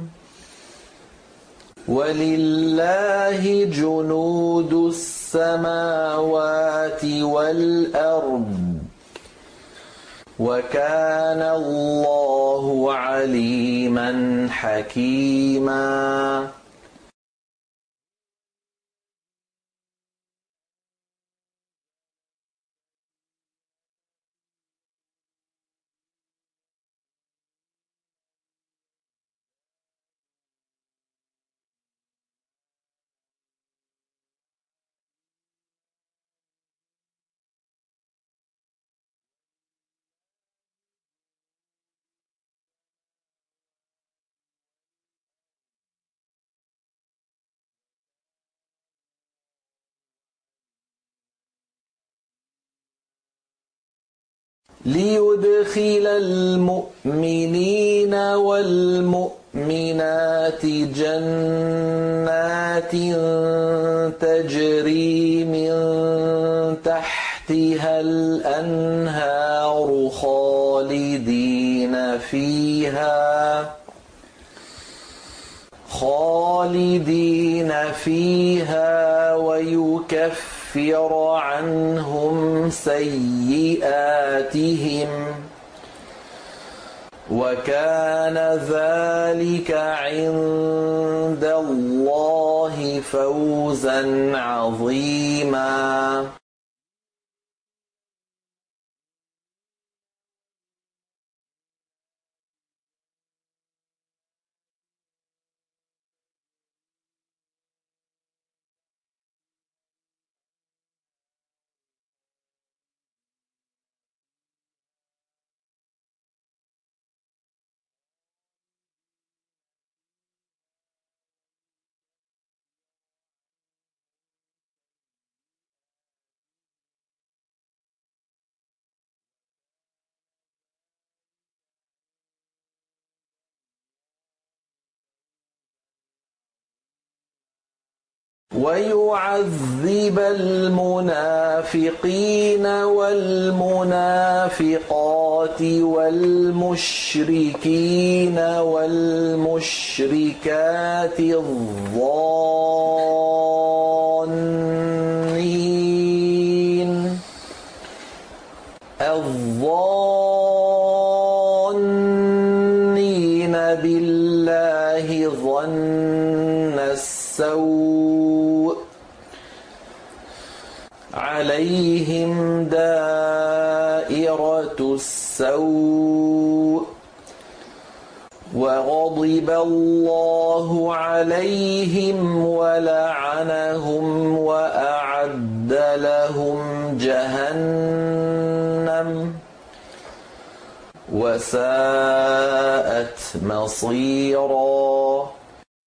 ولله جنود السماوات والأرض وكان الله عليما حكيما. ليدخل المؤمنين والمؤمنات جنات تجري من تحتها الأنهار خالدين فيها ويكفر عنهم سيئاتهم وكان ذلك عند الله فوزا عظيما. ويعذب المنافقين والمنافقات والمشركين والمشركات الظانين بالله ظن السوء عليهم دائرة السوء وغضب الله عليهم ولعنهم وأعد لهم جهنم وساءت مصيرا.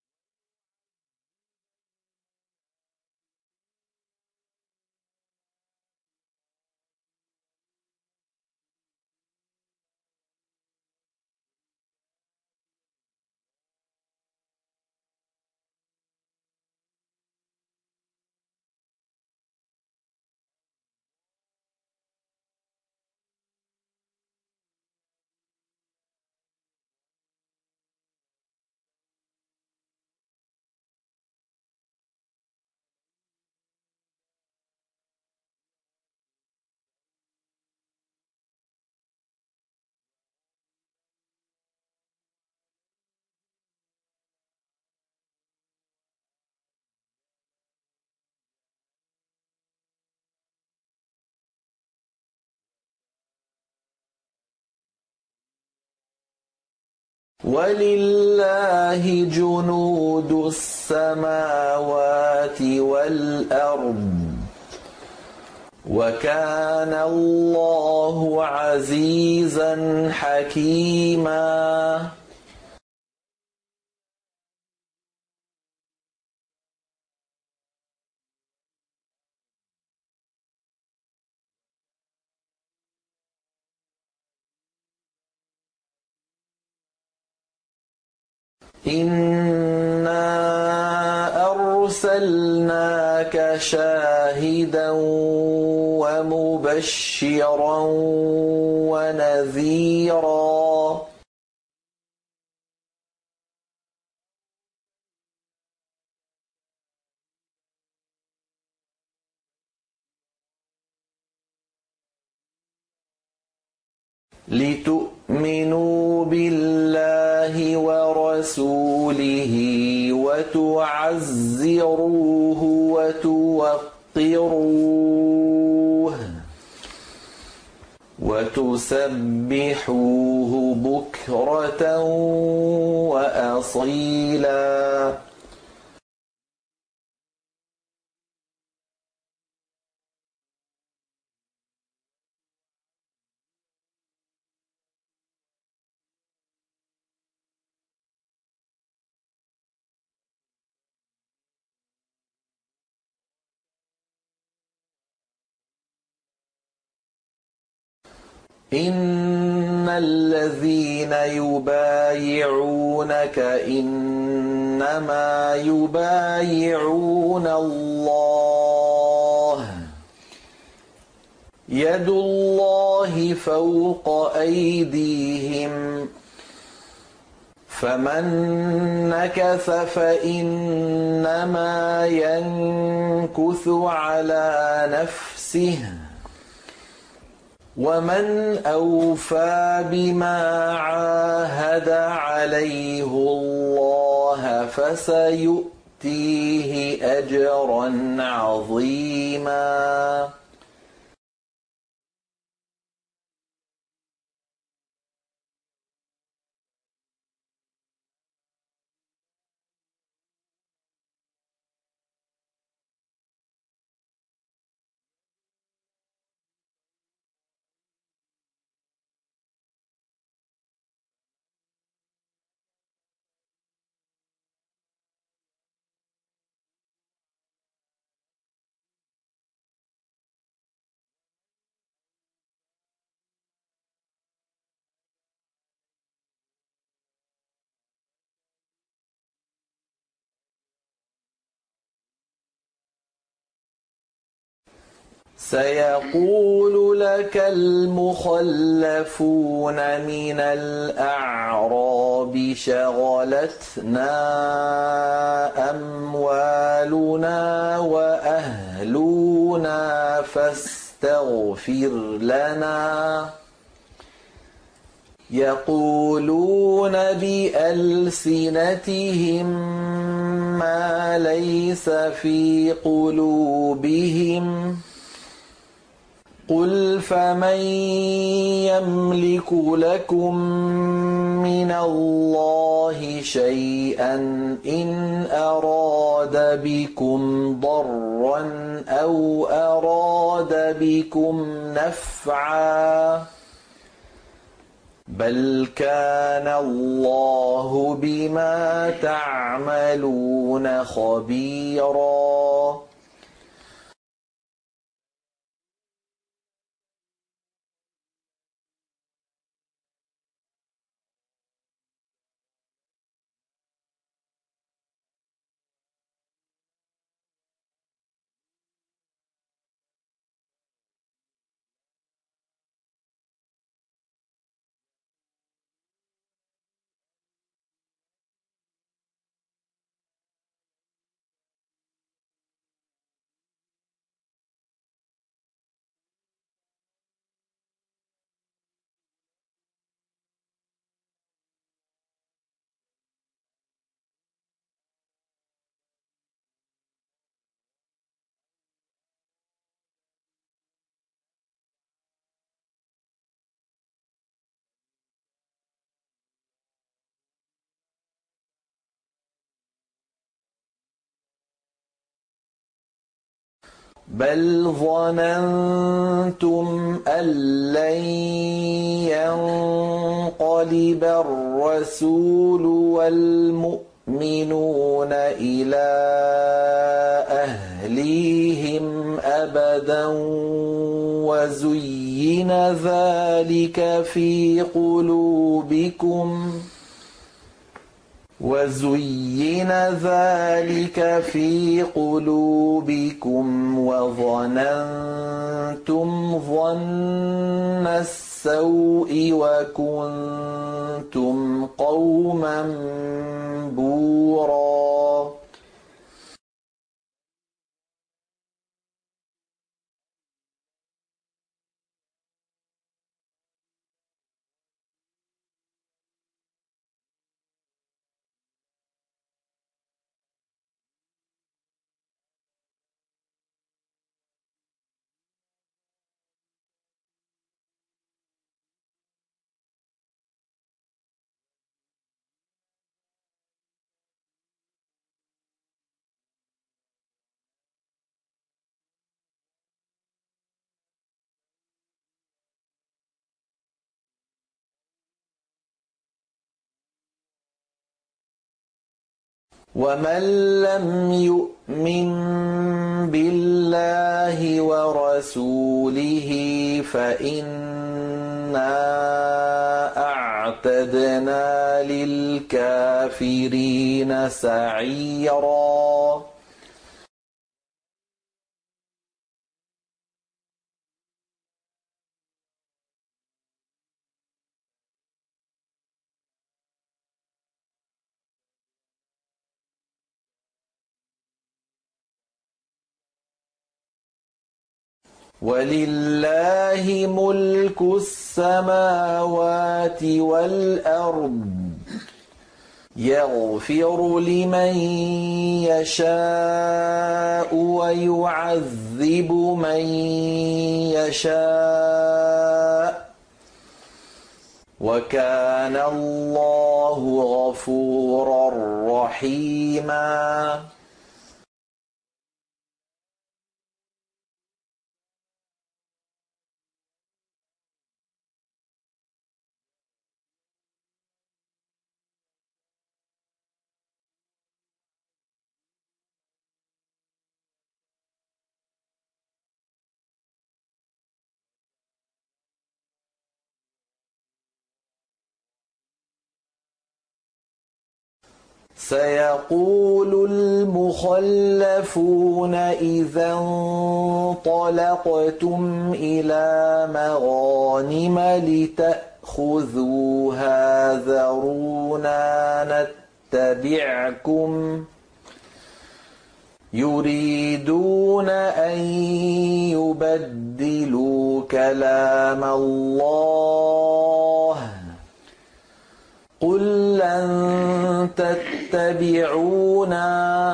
ولله جنود السماوات والأرض وَكَانَ اللَّهُ عَزِيزًا حَكِيمًا. إِنَّا أَرْسَلْنَاكَ شَاهِدًا وَمُبَشِّرًا وَنَذِيرًا لِتُؤْمِنُوا بِاللَّهِ وَرَسُولِهِ وَتُعَزِّرُوهُ وَتُوَقِّرُوهُ وَتُسَبِّحُوهُ بُكْرَةً وَأَصِيلًا. إِنَّ الَّذِينَ يُبَايِعُونَكَ إِنَّمَا يُبَايِعُونَ اللَّهَ يَدُ اللَّهِ فَوْقَ أَيْدِيهِمْ ۚ فَمَن نَّكَثَ فَإِنَّمَا يَنكُثُ عَلَىٰ نَفْسِهِ ۖ وَمَنْ أَوْفَىٰ بِمَا عَاهَدَ عَلَيْهِ اللَّهَ فَسَيُؤْتِيهِ أَجْرًا عَظِيمًا. سيقول لك المخلفون من الأعراب شغلتنا أموالنا وأهلنا فاستغفر لنا. يقولون بألسنتهم ما ليس في قلوبهم. قل فمن يملك لكم من الله شيئا إن أراد بكم ضرا أو أراد بكم نفعا بل كان الله بما تعملون خبيرا. بل ظننتم أن لن ينقلب الرسول والمؤمنون إلى أهليهم أبدا وزين ذلك في قلوبكم وظننتم ظن السوء وكنتم قوما بوراً. ومن لم يؤمن بالله ورسوله فإنا أعتدنا للكافرين سعيرا. ولله ملك السماوات والأرض يغفر لمن يشاء ويعذب من يشاء وكان الله غفورا رحيما. سيقول المخلفون إذا انطلقتم إلى مغانم لتأخذوها ذرونا نتبعكم يريدون أن يبدلوا كلام الله قل لن تتبعونا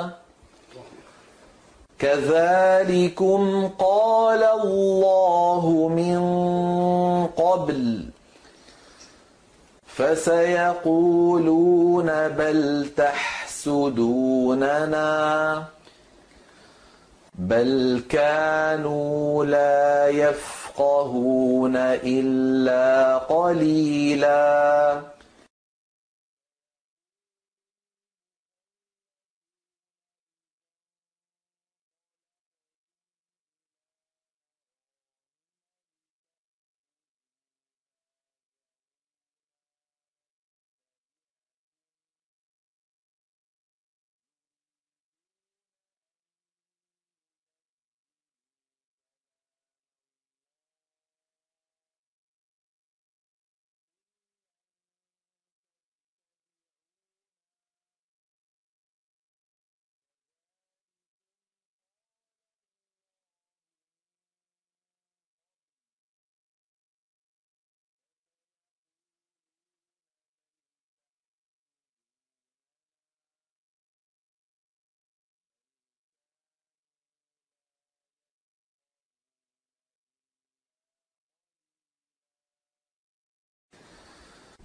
كذلكم قال الله من قبل فسيقولون بل تحسدوننا بل كانوا لا يفقهون إلا قليلا.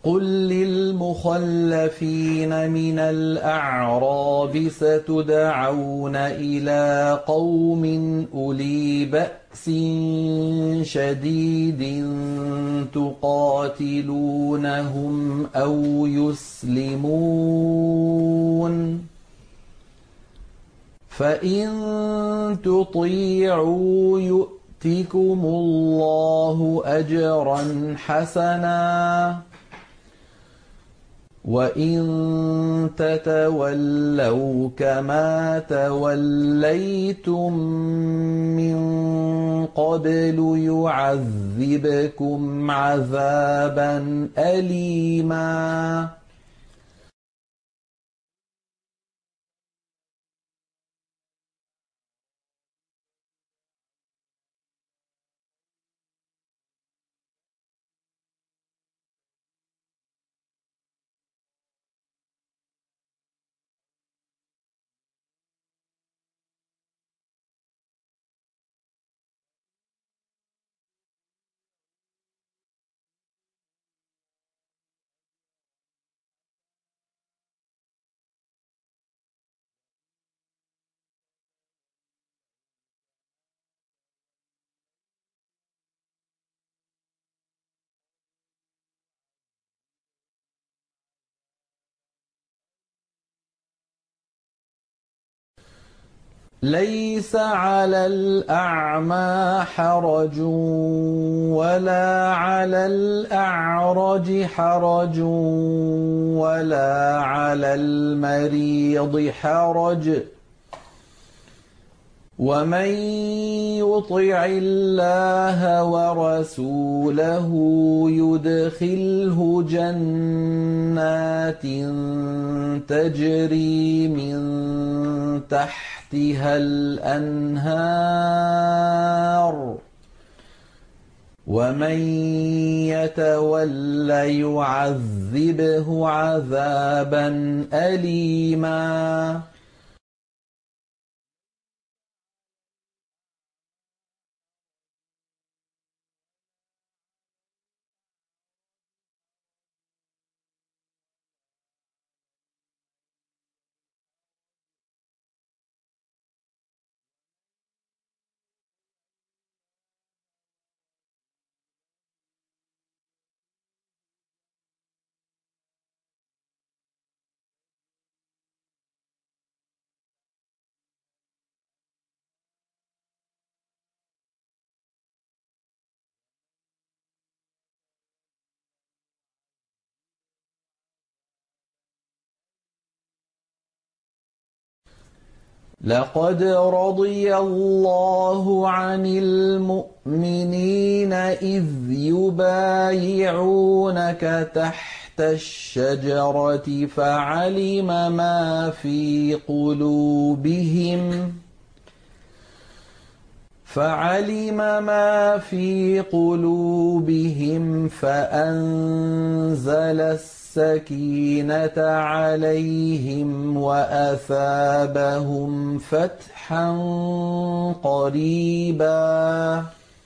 قُل لِّلْمُخَلَّفِينَ مِنَ الْأَعْرَابِ سَتُدْعَوْنَ إِلَىٰ قَوْمٍ أُولِي بَأْسٍ شَدِيدٍ تُقَاتِلُونَهُمْ أَوْ يُسْلِمُونَ فَإِن تُطِيعُوا يُؤْتِكُمُ اللَّهُ أَجْرًا حَسَنًا وَإِن تَتَوَلَّوْا كَمَا تَوَلَّيْتُم مِّن قَبْلُ يُعَذِّبْكُمْ عَذَابًا أَلِيمًا لَيْسَ عَلَى الْأَعْمَىٰ حَرَجٌ وَلَا عَلَى الْأَعْرَجِ حَرَجٌ وَلَا عَلَى الْمَرِيضِ حَرَجٌ ۗ وَمَن يُطِعِ اللَّهَ وَرَسُولَهُ يُدْخِلْهُ جَنَّاتٍ تَجْرِي مِن تَحْتِهَا الْأَنْهَارُ ۖ وَمَن يَتَوَلَّ يُعَذِّبْهُ عَذَابًا أَلِيمًا لَّقَدْ رَضِيَ اللَّهُ عَنِ الْمُؤْمِنِينَ إِذْ يُبَايِعُونَكَ تَحْتَ الشَّجَرَةِ فَعَلِمَ مَا فِي قُلُوبِهِمْ فَأَنزَلَ السَّكِينَةَ عَلَيْهِمْ وَأَثَابَهُمْ فَتْحًا قَرِيبًا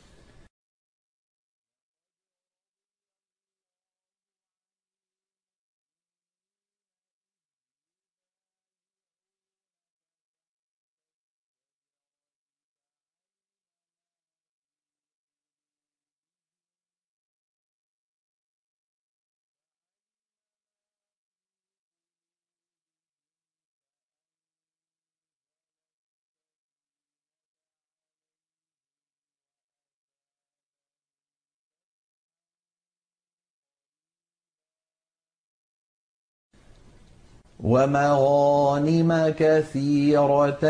وَمَغَانِمَ كَثِيرَةً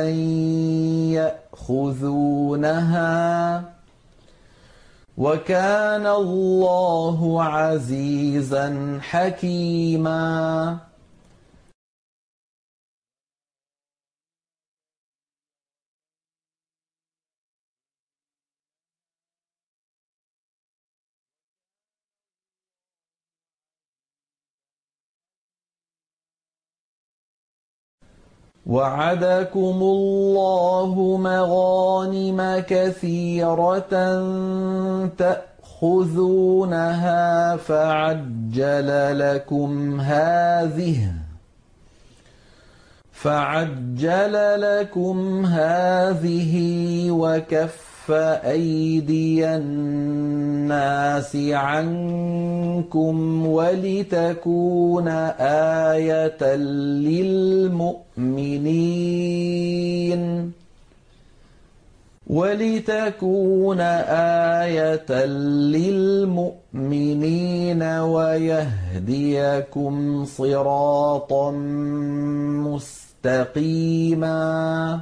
يَأْخُذُونَهَا ۗ وَكَانَ اللَّهُ عَزِيزًا حَكِيمًا وَعَدَكُمُ اللَّهُ مَغَانِمَ كَثِيرَةً تأخذونها فعجل لكم هذه وكف أيدي الناس عنكم ولتكون آية للمؤمنين ويهديكم صراطا مستقيما.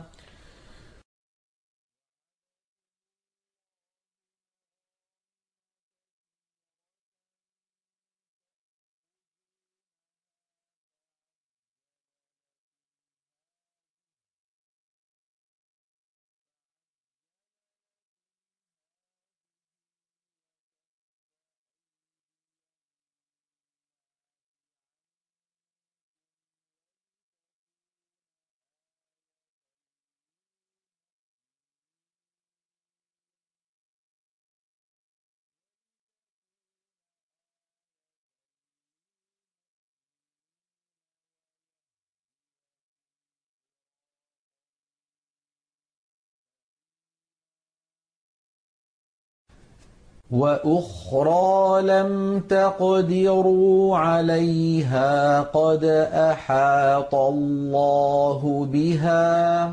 وأخرى لم تقدروا عليها قد أحاط الله بها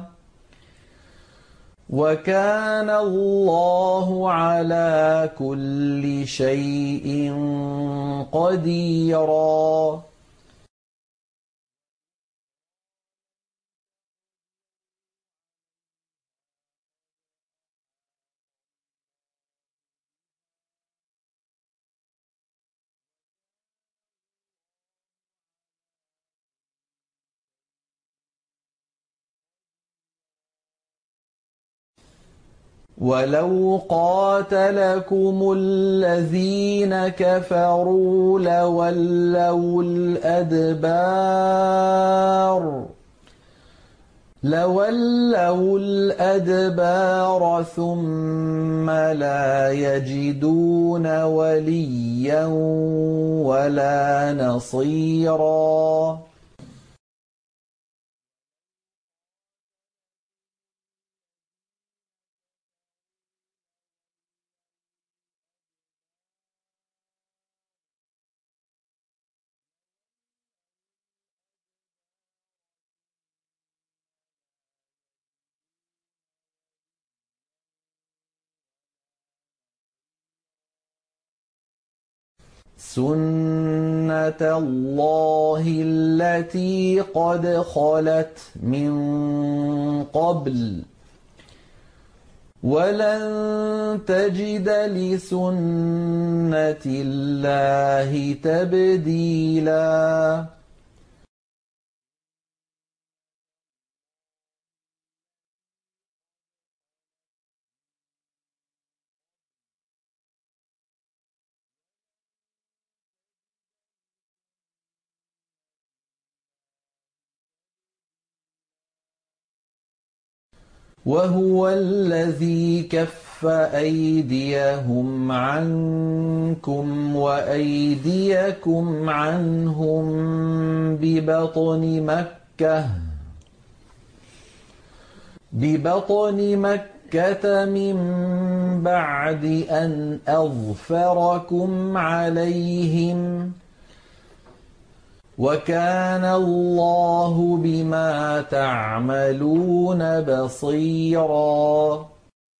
وكان الله على كل شيء قديرا. ولو قاتلكم الذين كفروا لولوا الأدبار ثم لا يجدون وليا ولا نصيرا. سُنَّةَ اللَّهِ الَّتِي قَدْ خَلَتْ مِن قَبْلُ وَلَن تَجِدَ لِسُنَّةِ اللَّهِ تَبْدِيلًا. وهو الذي كف أيديهم عنكم وأيديكم عنهم ببطن مكة من بعد أن أظفركم عليهم وكان الله بما تعملون بصيرا.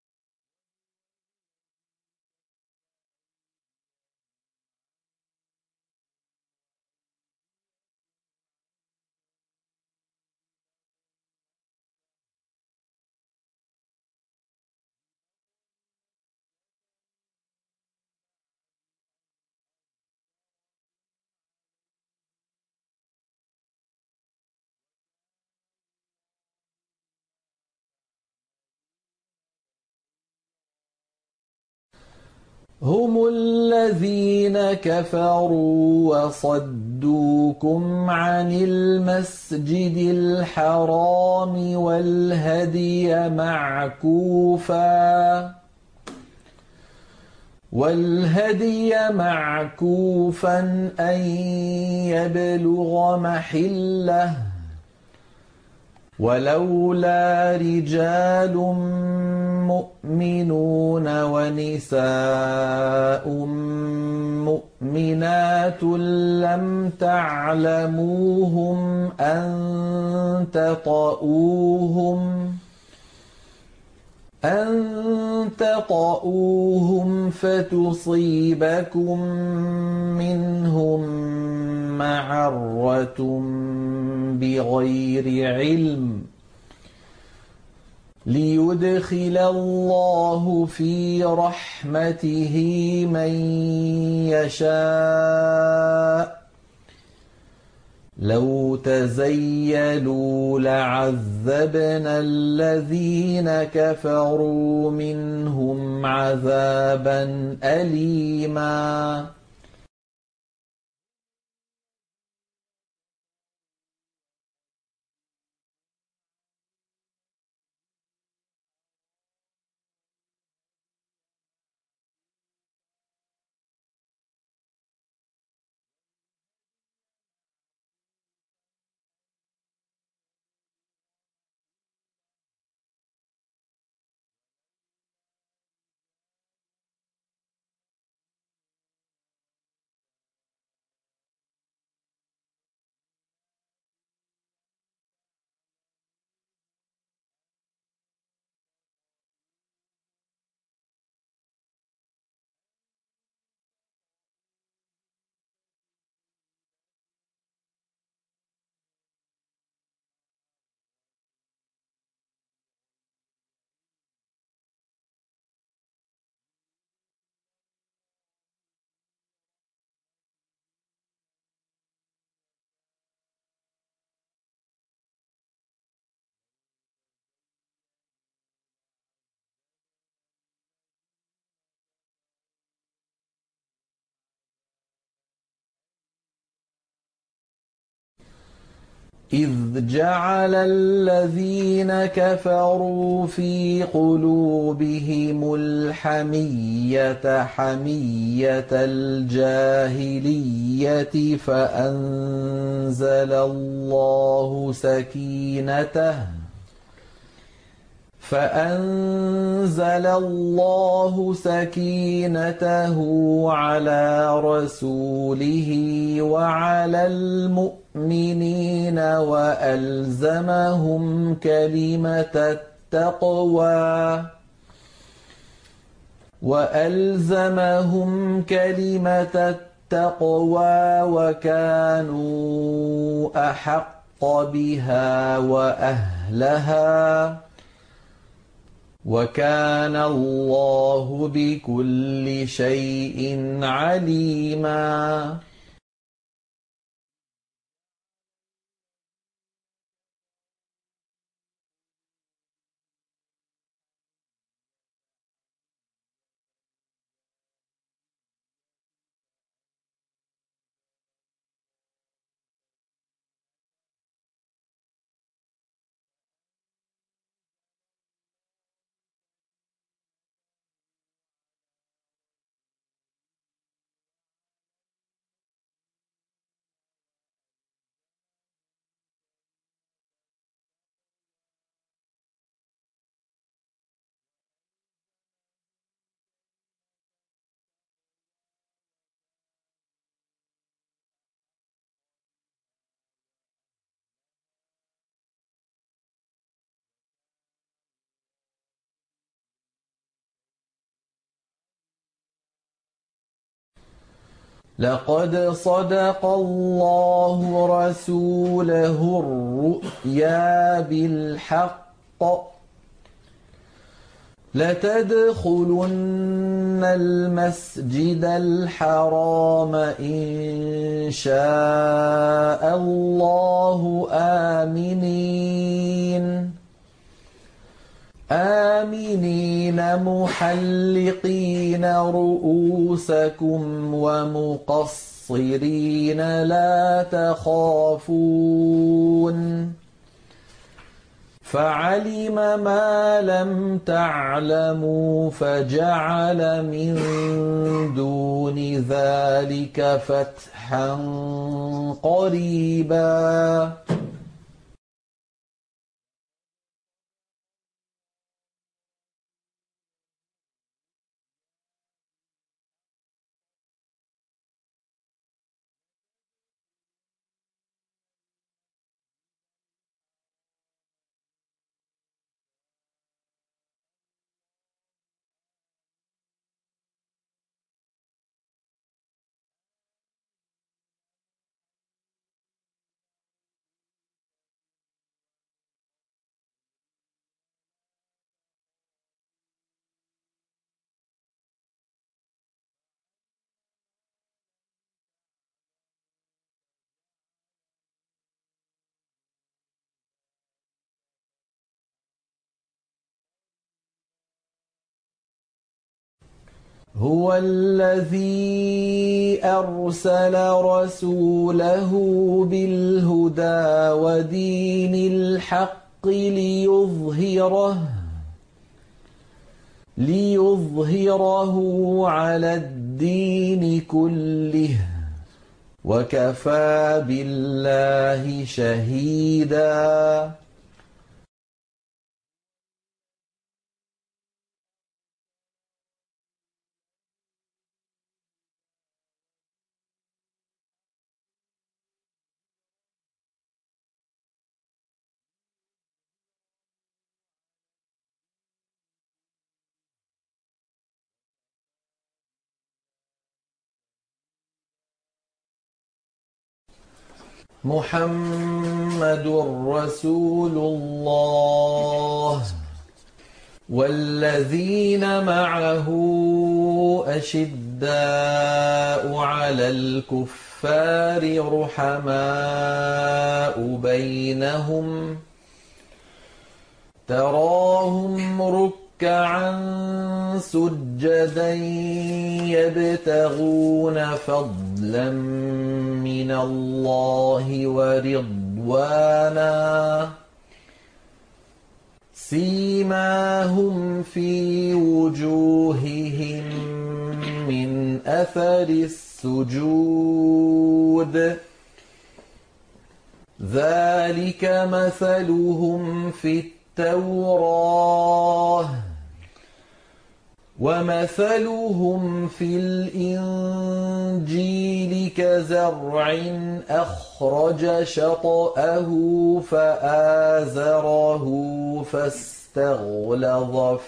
هم الذين كفروا وصدوكم عن المسجد الحرام وَالْهَدْيَ مَعْكُوفًا أَن يَبْلُغَ مَحِلَّهُ ۚ وَلَوْلَا رِجَالٌ مُّؤْمِنُونَ وَنِسَاءٌ مُّؤْمِنَاتٌ لَّمْ تَعْلَمُوهُمْ أَن تَطَئُوهُمْ فَتُصِيبَكُم مِّنْهُم مَّعَرَّةٌ بِغَيْرِ عِلْمٍ لِّيُدْخِلَ اللَّهُ فِي رَحْمَتِهِ مَن يَشَاءُ ۚ لَوْ تَزَيَّلُوا لَعَذَّبْنَا الَّذِينَ كَفَرُوا مِنْهُمْ عَذَابًا أَلِيمًا. إِذْ جَعَلَ الَّذِينَ كَفَرُوا فِي قُلُوبِهِمُ الْحَمِيَّةَ حَمِيَّةَ الْجَاهِلِيَّةِ فَأَنزَلَ اللَّهُ سَكِينَتَهُ عَلَىٰ رَسُولِهِ وَعَلَى الْمُؤْمِنِينَ وَأَلْزَمَهُمْ كَلِمَةَ التَّقْوَىٰ وَكَانُوا أَحَقَّ بِهَا وَأَهْلَهَا ۚ وَكَانَ اللَّهُ بِكُلِّ شَيْءٍ عَلِيمًا. لَقَدْ صَدَقَ اللَّهُ رَسُولَهُ الرُّؤْيَا بِالْحَقِّ ۖ لَتَدْخُلُنَّ الْمَسْجِدَ الْحَرَامَ إِن شَاءَ اللَّهُ آمِنِينَ مُحَلِّقِينَ رُءُوسَكُمْ وَمُقَصِّرِينَ لَا تَخَافُونَ ۖ فعلم ما لم تعلموا فجعل من دون ذلك فتحا قريبا. هو الذي أرسل رسوله بالهدى ودين الحق ليظهره على الدين كله، وكفى بالله شهيدا. محمد رسول الله، والذين معه أشداء على الكفار رحماء بينهم، تراهم ركعا سجدا يبتغون فضلا من الله ورضوانا، سيماهم في وجوههم من أثر السجود، ذلك مثلهم في التوراة ومثلهم في الإنجيل كزرع أخرج شطأه فآزره فاستغلظ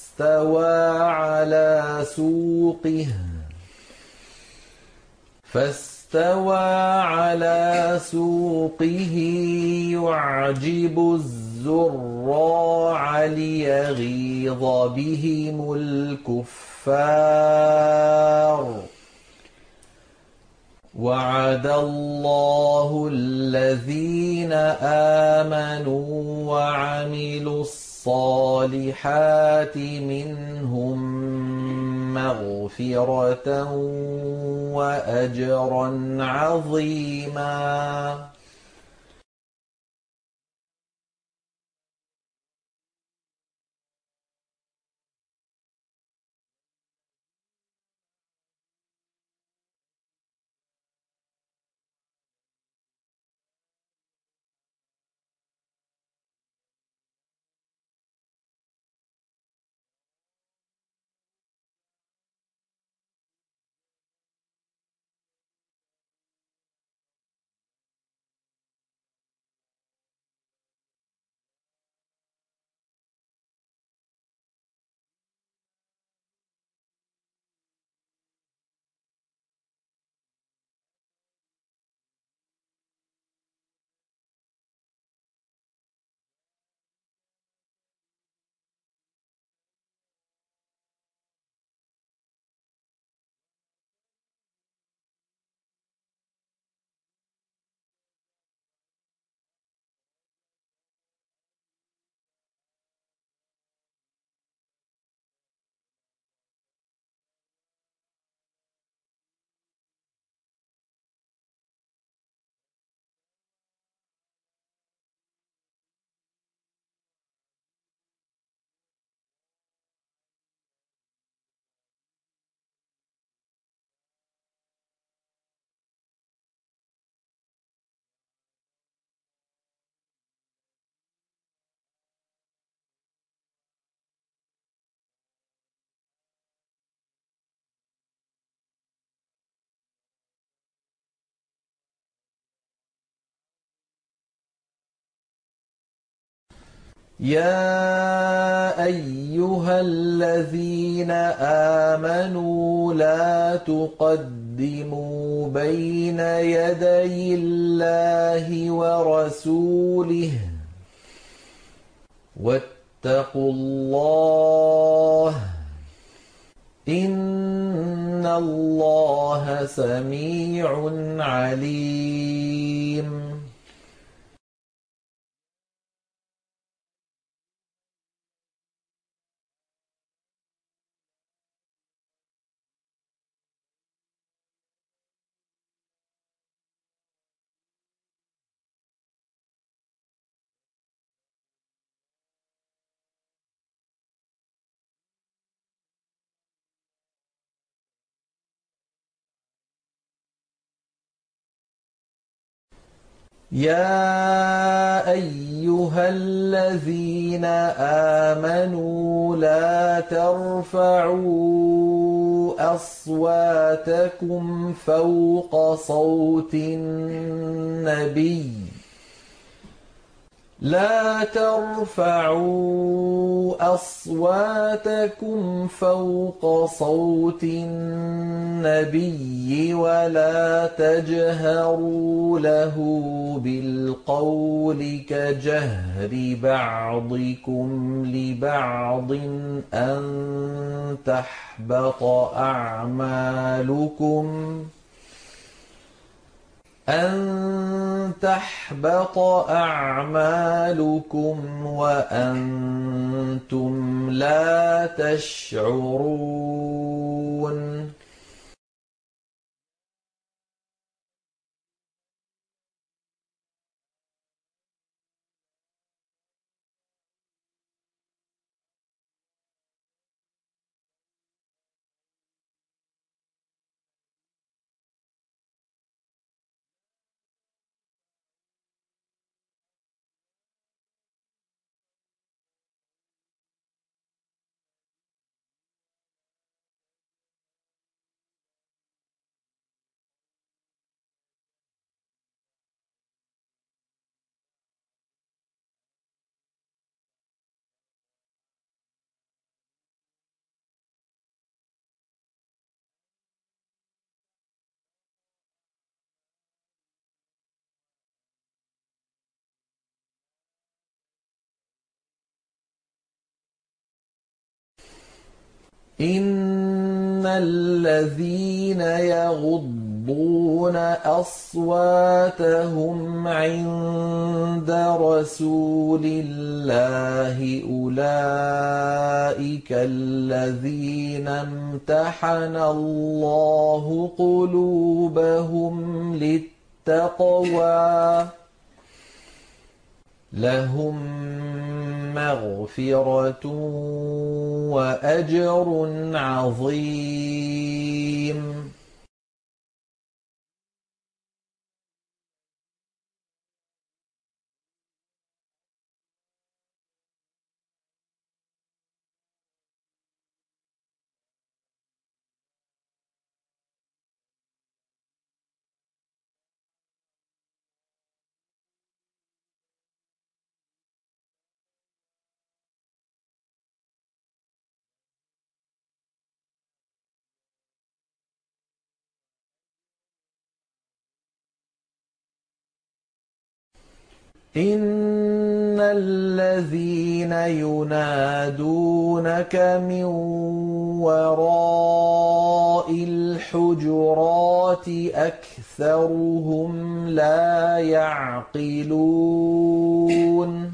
فاستوى على سوقه يعجب الزراع ليغيظ بهم الكفار. وعد الله الذين آمنوا وعملوا الصالحات منهم مغفرة وأجرا عظيما. يَا أَيُّهَا الَّذِينَ آمَنُوا لَا تُقَدِّمُوا بَيْنَ يَدَيِ اللَّهِ وَرَسُولِهِ ۖ وَاتَّقُوا اللَّهَ ۚ إِنَّ اللَّهَ سَمِيعٌ عَلِيمٌ. يَا أَيُّهَا الَّذِينَ آمَنُوا لَا تَرْفَعُوا أَصْوَاتَكُمْ فَوْقَ صَوْتِ النَّبِيِّ وَلَا تَجْهَرُوا لَهُ بِالْقَوْلِ كَجَهْرِ بَعْضِكُمْ لِبَعْضٍ أَن تَحْبَطَ أَعْمَالُكُمْ وَأَنتُمْ لَا تَشْعُرُونَ. إِنَّ الَّذِينَ يَغُضُّونَ أَصْوَاتَهُمْ عِندَ رَسُولِ اللَّهِ أُولَٰئِكَ الَّذِينَ امْتَحَنَ اللَّهُ قُلُوبَهُمْ لِلتَّقْوَىٰ ۚ لَهُم مَّغْفِرَةٌ وَأَجْرٌ عَظِيمٌ. إِنَّ الَّذِينَ يُنَادُونَكَ مِن وَرَاءِ الْحُجُرَاتِ أَكْثَرُهُمْ لَا يَعْقِلُونَ.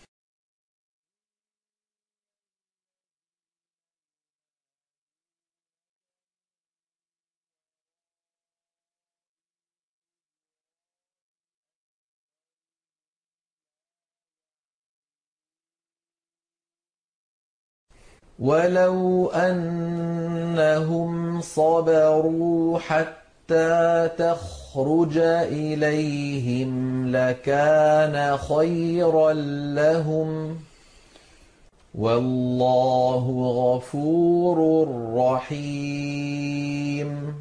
وَلَوْ أَنَّهُمْ صَبَرُوا حَتَّىٰ تَخْرُجَ إِلَيْهِمْ لَكَانَ خَيْرًا لَّهُمْ ۚ وَاللَّهُ غَفُورٌ رَّحِيمٌ.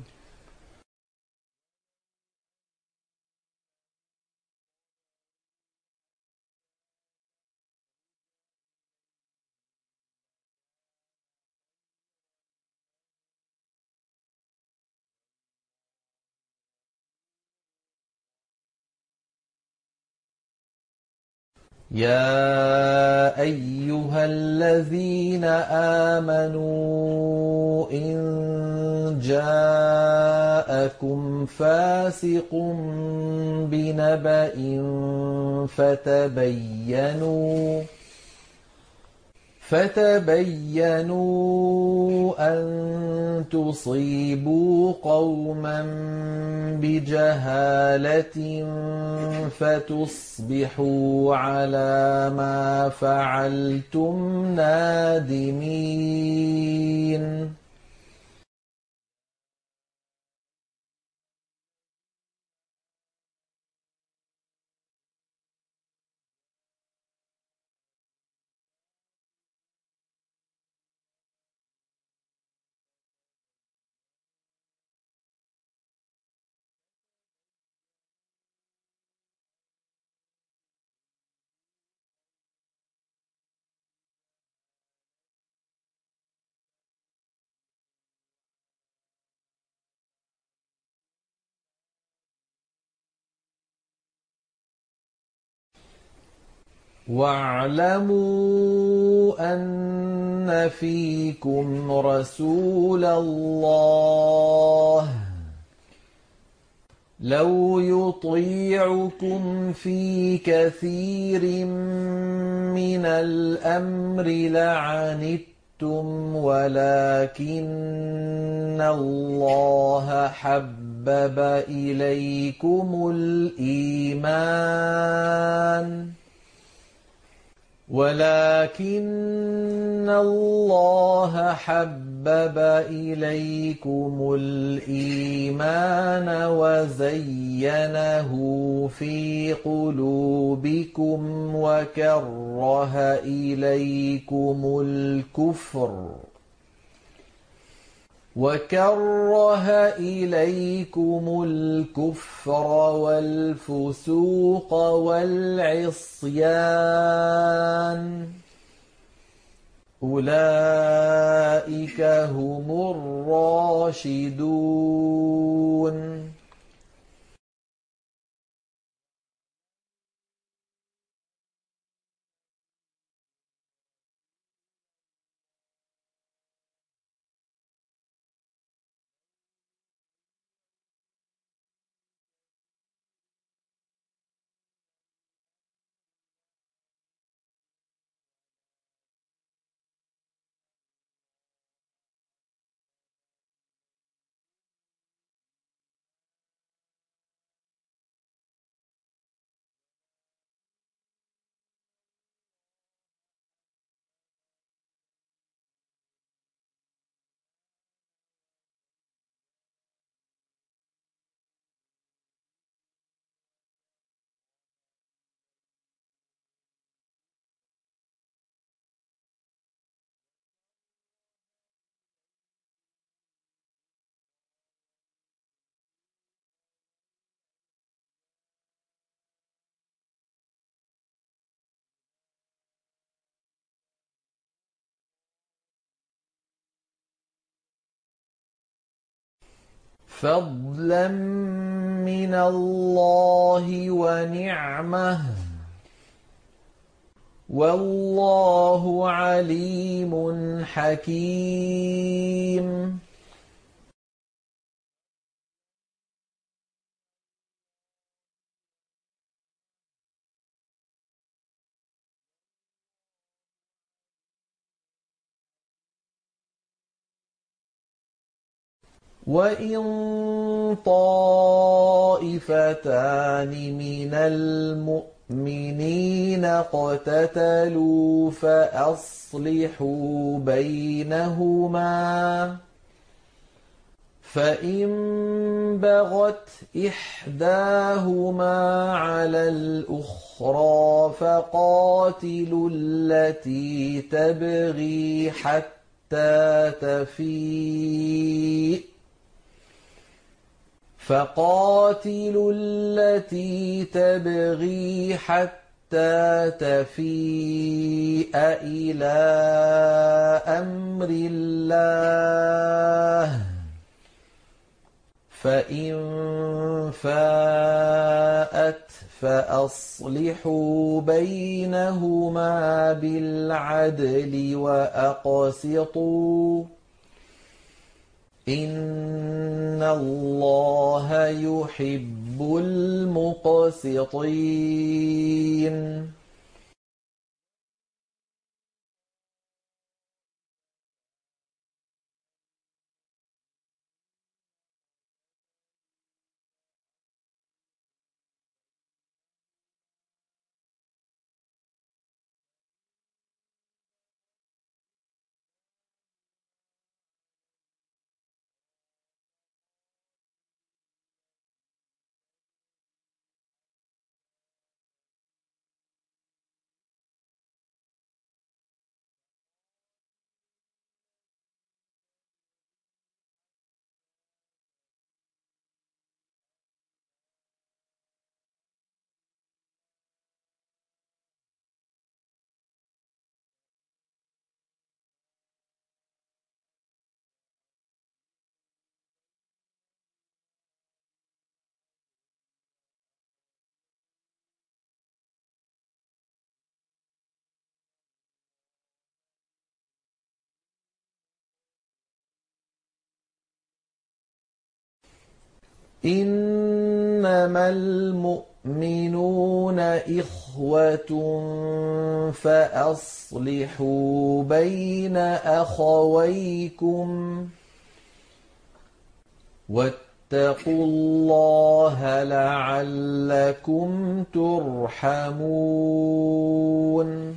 يَا أَيُّهَا الَّذِينَ آمَنُوا إِن جَاءَكُمْ فَاسِقٌ بِنَبَإٍ فَتَبَيَّنُوا أَن تُصِيبُوا قَوْمًا بِجَهَالَةٍ فَتُصْبِحُوا عَلَىٰ مَا فَعَلْتُمْ نَادِمِينَ وَاعْلَمُوا أَنَّ فِيكُمْ رَسُولَ اللَّهِ لَوْ يُطِيعُكُمْ فِي كَثِيرٍ مِّنَ الْأَمْرِ لَعَنِتُّمْ وَلَٰكِنَّ اللَّهَ حَبَّبَ إِلَيْكُمُ الْإِيمَانَ وَزَيَّنَهُ فِي قُلُوبِكُمْ وَكَرَّهَ إِلَيْكُمُ الْكُفْرَ وَالْفُسُوقَ وَالْعِصْيَانَ ۚ أُولَٰئِكَ هُمُ الرَّاشِدُونَ فَضْلًا مِّنَ اللَّهِ وَنِعْمَةً ۚ وَاللَّهُ عَلِيمٌ حَكِيمٌ وَإِن طَائِفَتَانِ مِنَ الْمُؤْمِنِينَ اقْتَتَلُوا فَأَصْلِحُوا بَيْنَهُمَا ۖ فَإِن بَغَتْ إِحْدَاهُمَا عَلَى الْأُخْرَىٰ فَقَاتِلُوا الَّتِي تَبْغِي حَتَّىٰ تَفِيءَ إِلَىٰ أَمْرِ اللَّهِ ۚ فَإِن فَاءَتْ فأصلحوا بينهما بالعدل وأقسطوا إن الله يحب المقسطين إنما المؤمنون إخوة فأصلحوا بين أخويكم واتقوا الله لعلكم ترحمون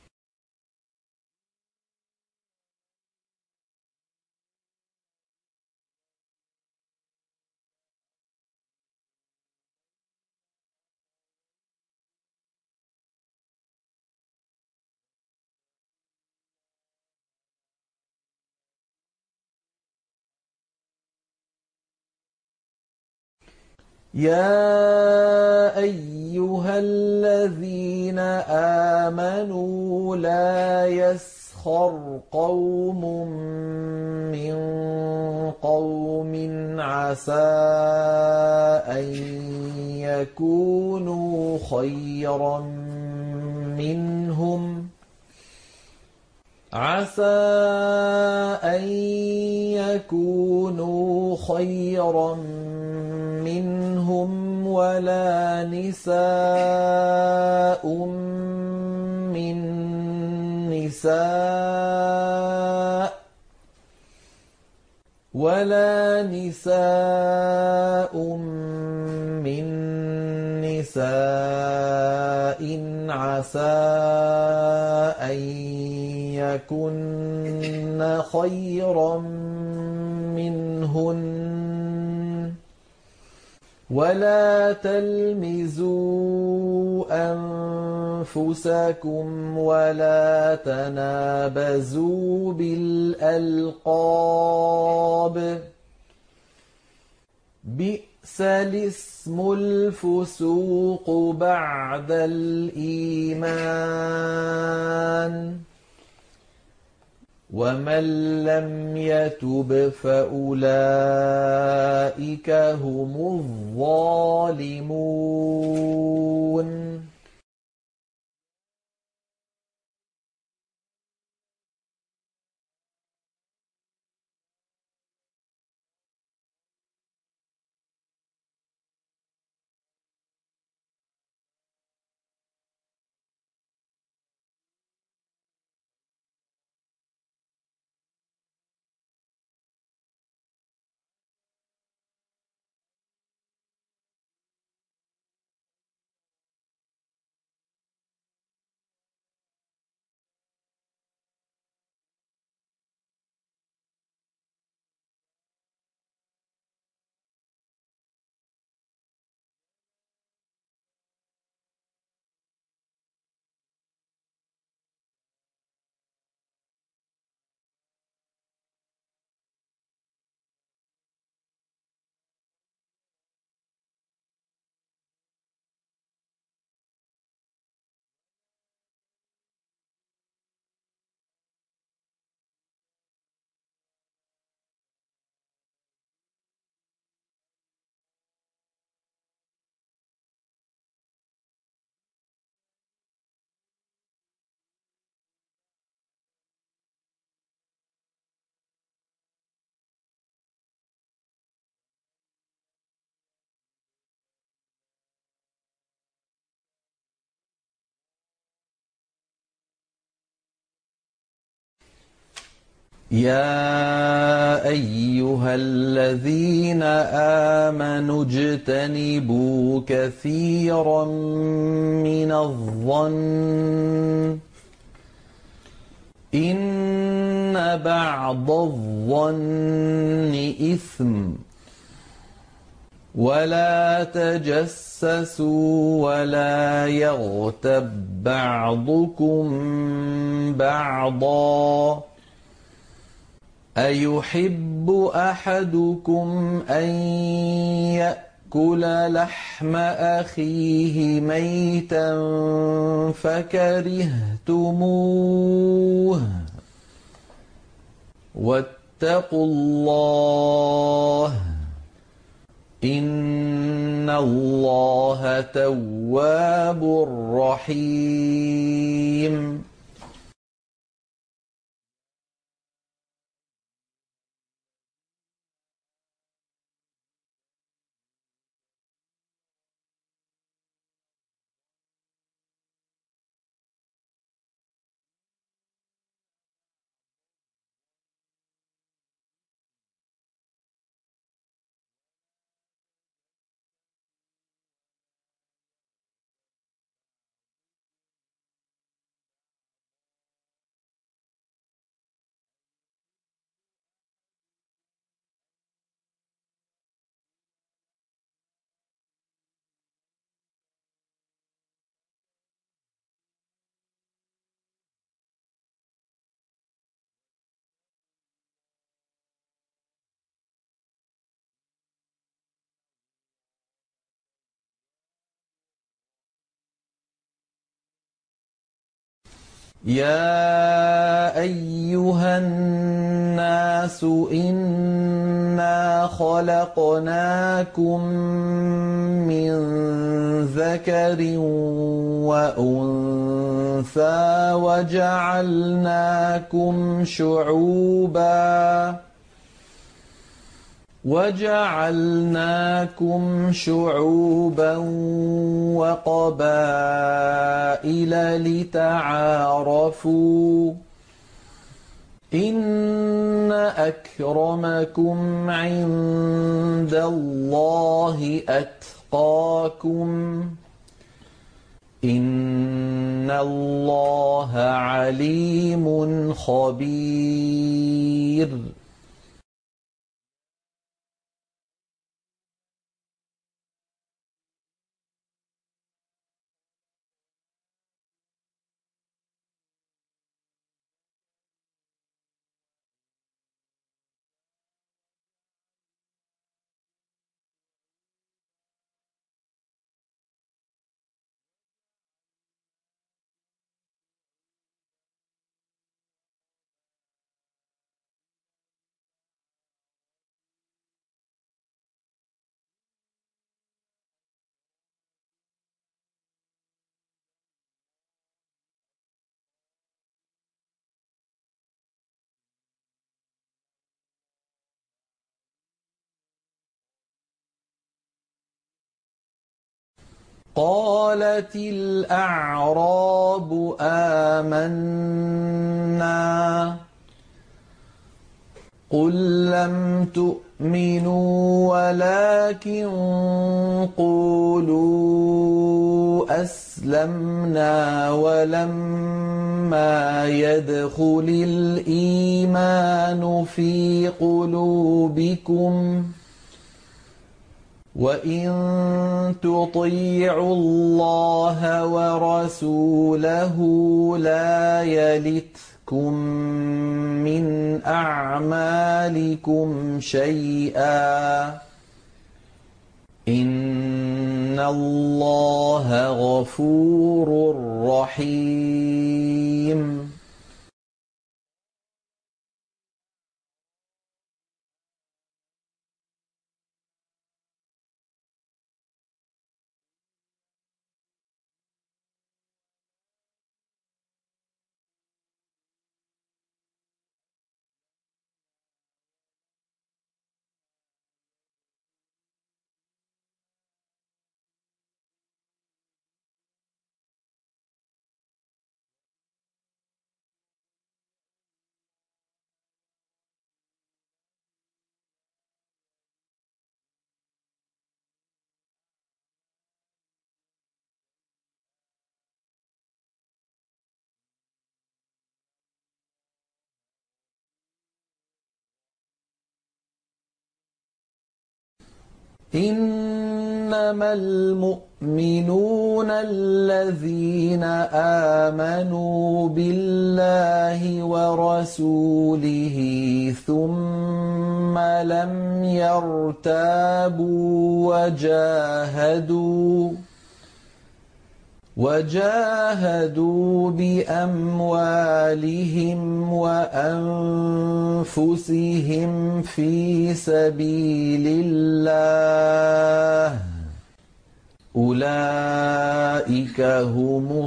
يا أيها الذين آمنوا لا يسخر قوم من قوم عسى أن يكونوا خيرا منهم ولا نساء من نساء عسى أن يكن خيرا منهن ولا تلمزوا أنفسكم ولا تنابزوا بالألقاب بئس الاسم الفسوق بعد الإيمان ومن لم يتب فأولئك هم الظالمون يا أيها الذين آمنوا اجتنبوا كثيرا من الظن إن بعض الظن إثم ولا تجسسوا ولا يغتب بعضكم بعضا أيحب أحدكم أن يأكل لحم أخيه ميتا فكرهتموه واتقوا الله إن الله تواب رحيم يا أيها الناس إنا خلقناكم من ذكر وأنثى وجعلناكم شعوبا وقبائل لتعارفوا إن أكرمكم عند الله أتقاكم إن الله عليم خبير قالت الأعراب آمنا قل لم تؤمنوا ولكن قولوا أسلمنا ولما يدخل الإيمان في قلوبكم وإن تطيعوا الله ورسوله لا يلتكم من أعمالكم شيئا إن الله غفور رحيم إنما المؤمنون الذين آمنوا بالله ورسوله ثم لم يرتابوا وجاهدوا بأموالهم وأنفسهم في سبيل الله أولئك هم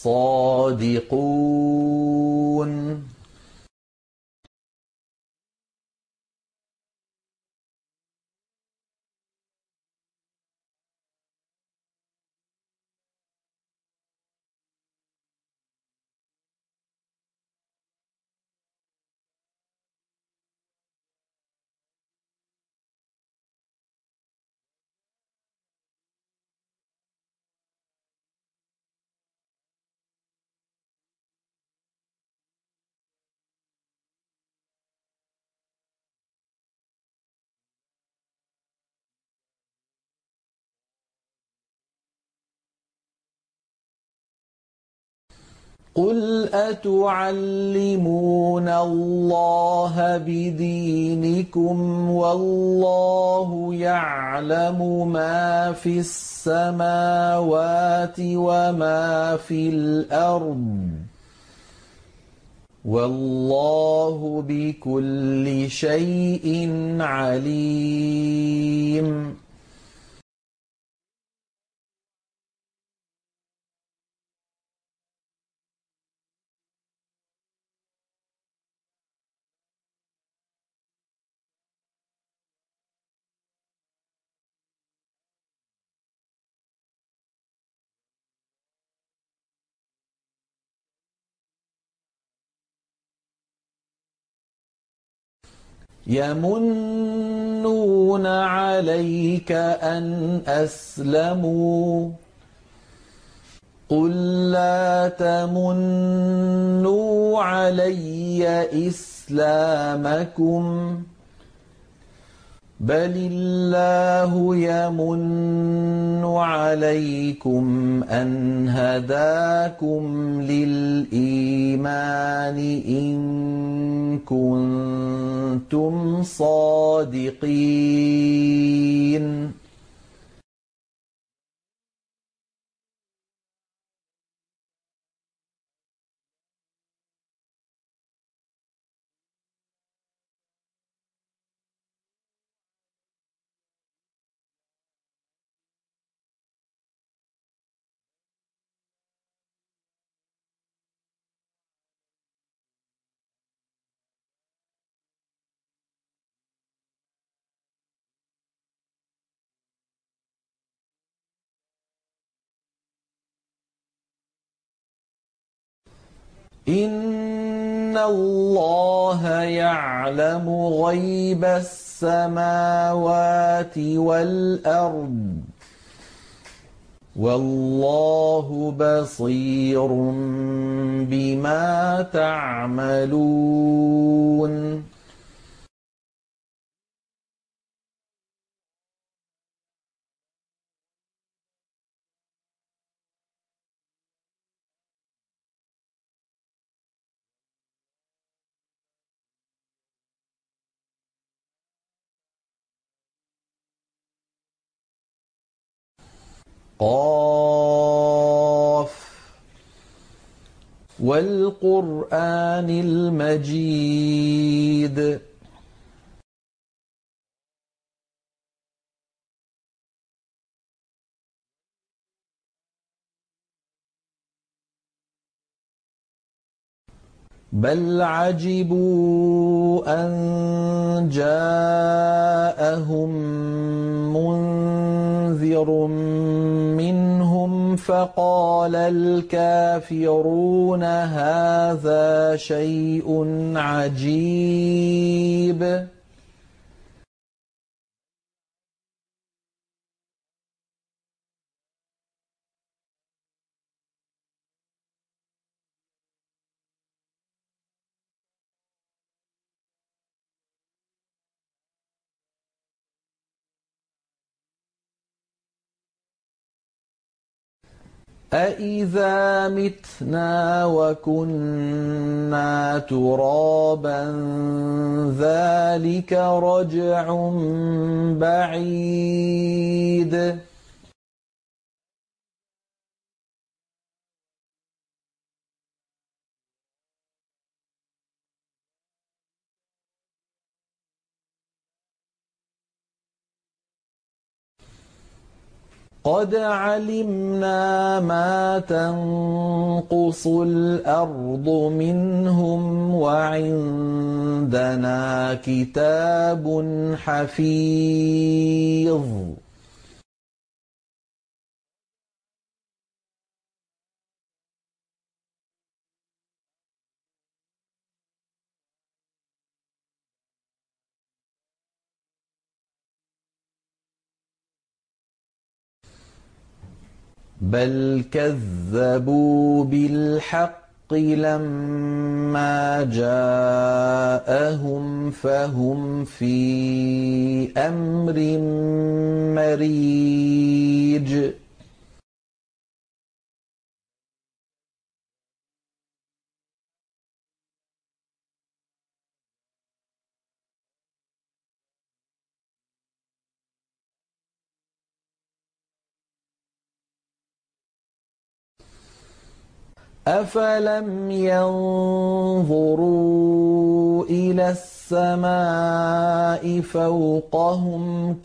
الصادقون. قُلْ أَتُعَلِّمُونَ اللَّهَ بِدِينِكُمْ وَاللَّهُ يَعْلَمُ مَا فِي السَّمَاوَاتِ وَمَا فِي الْأَرْضِ ۚ وَاللَّهُ بِكُلِّ شَيْءٍ عَلِيمٌ. يَمُنُّونَ عَلَيْكَ أَنْ أَسْلَمُوا ۖ قُل لَّا تَمُنُّوا عَلَيَّ إِسْلَامَكُم ۖ بَلِ اللَّهُ يَمُنُّ عَلَيْكُمْ أَنْ هَدَاكُمْ لِلْإِيمَانِ إِن كُنتُمْ صَادِقِينَ. إِنَّ اللَّهَ يَعْلَمُ غَيْبَ السَّمَاوَاتِ وَالْأَرْضِ ۚ وَاللَّهُ بَصِيرٌ بِمَا تَعْمَلُونَ. ق وَالْقُرْآنِ الْمَجِيدِ بَلْ عَجِبُوا أَن جَاءَهُم مُّنذِرٌ مِّنْهُمْ فَقَالَ الْكَافِرُونَ هَٰذَا شَيْءٌ عَجِيبٌ أَإِذَا مِتْنَا وَكُنَّا تُرَابًا ذَلِكَ رَجْعٌ بَعِيدٌ قَدْ عَلِمْنَا مَا تَنقُصُ الْأَرْضُ مِنْهُمْ وَعِندَنَا كِتَابٌ حَفِيظٌ بَلْ كَذَّبُوا بِالْحَقِّ لَمَّا جَاءَهُمْ فَهُمْ فِي أَمْرٍ مَّرِيجٍ أَفَلَمْ يَنظُرُوا إِلَى السَّمَاءِ فَوْقَهُمْ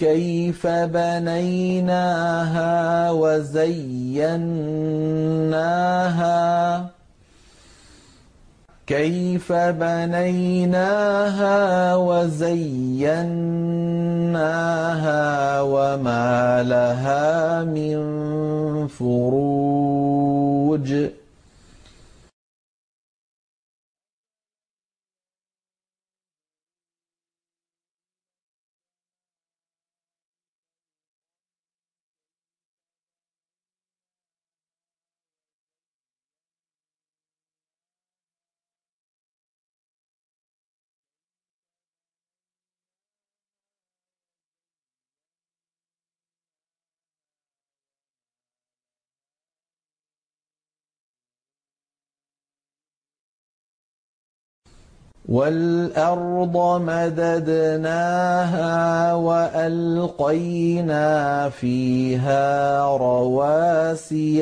كَيْفَ بَنَيْنَاهَا وَزَيَّنَّاهَا وَمَا لَهَا مِن فُرُوجٍ وَالْأَرْضَ مَدَدْنَاهَا وَأَلْقَيْنَا فِيهَا رَوَاسِيَ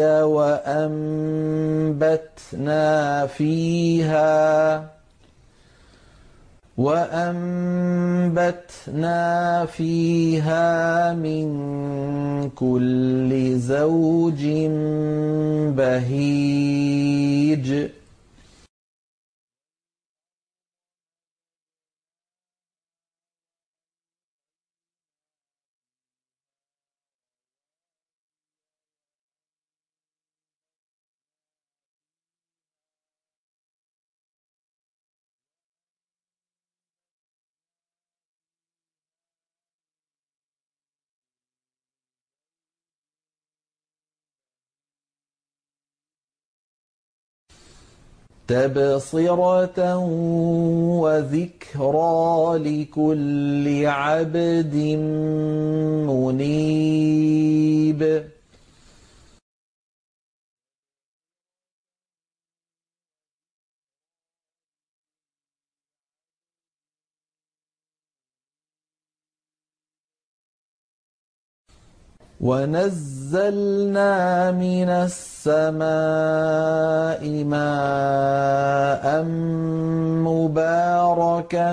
وَأَنبَتْنَا فِيهَا مِن كُلِّ زَوْجٍ بَهِيجٍ تَبْصِرَةً وَذِكْرَىٰ لِكُلِّ عَبْدٍ مُّنِيبٍ وَنَزَّلْنَا مِنَ السَّمَاءِ مَاءً مُّبَارَكًا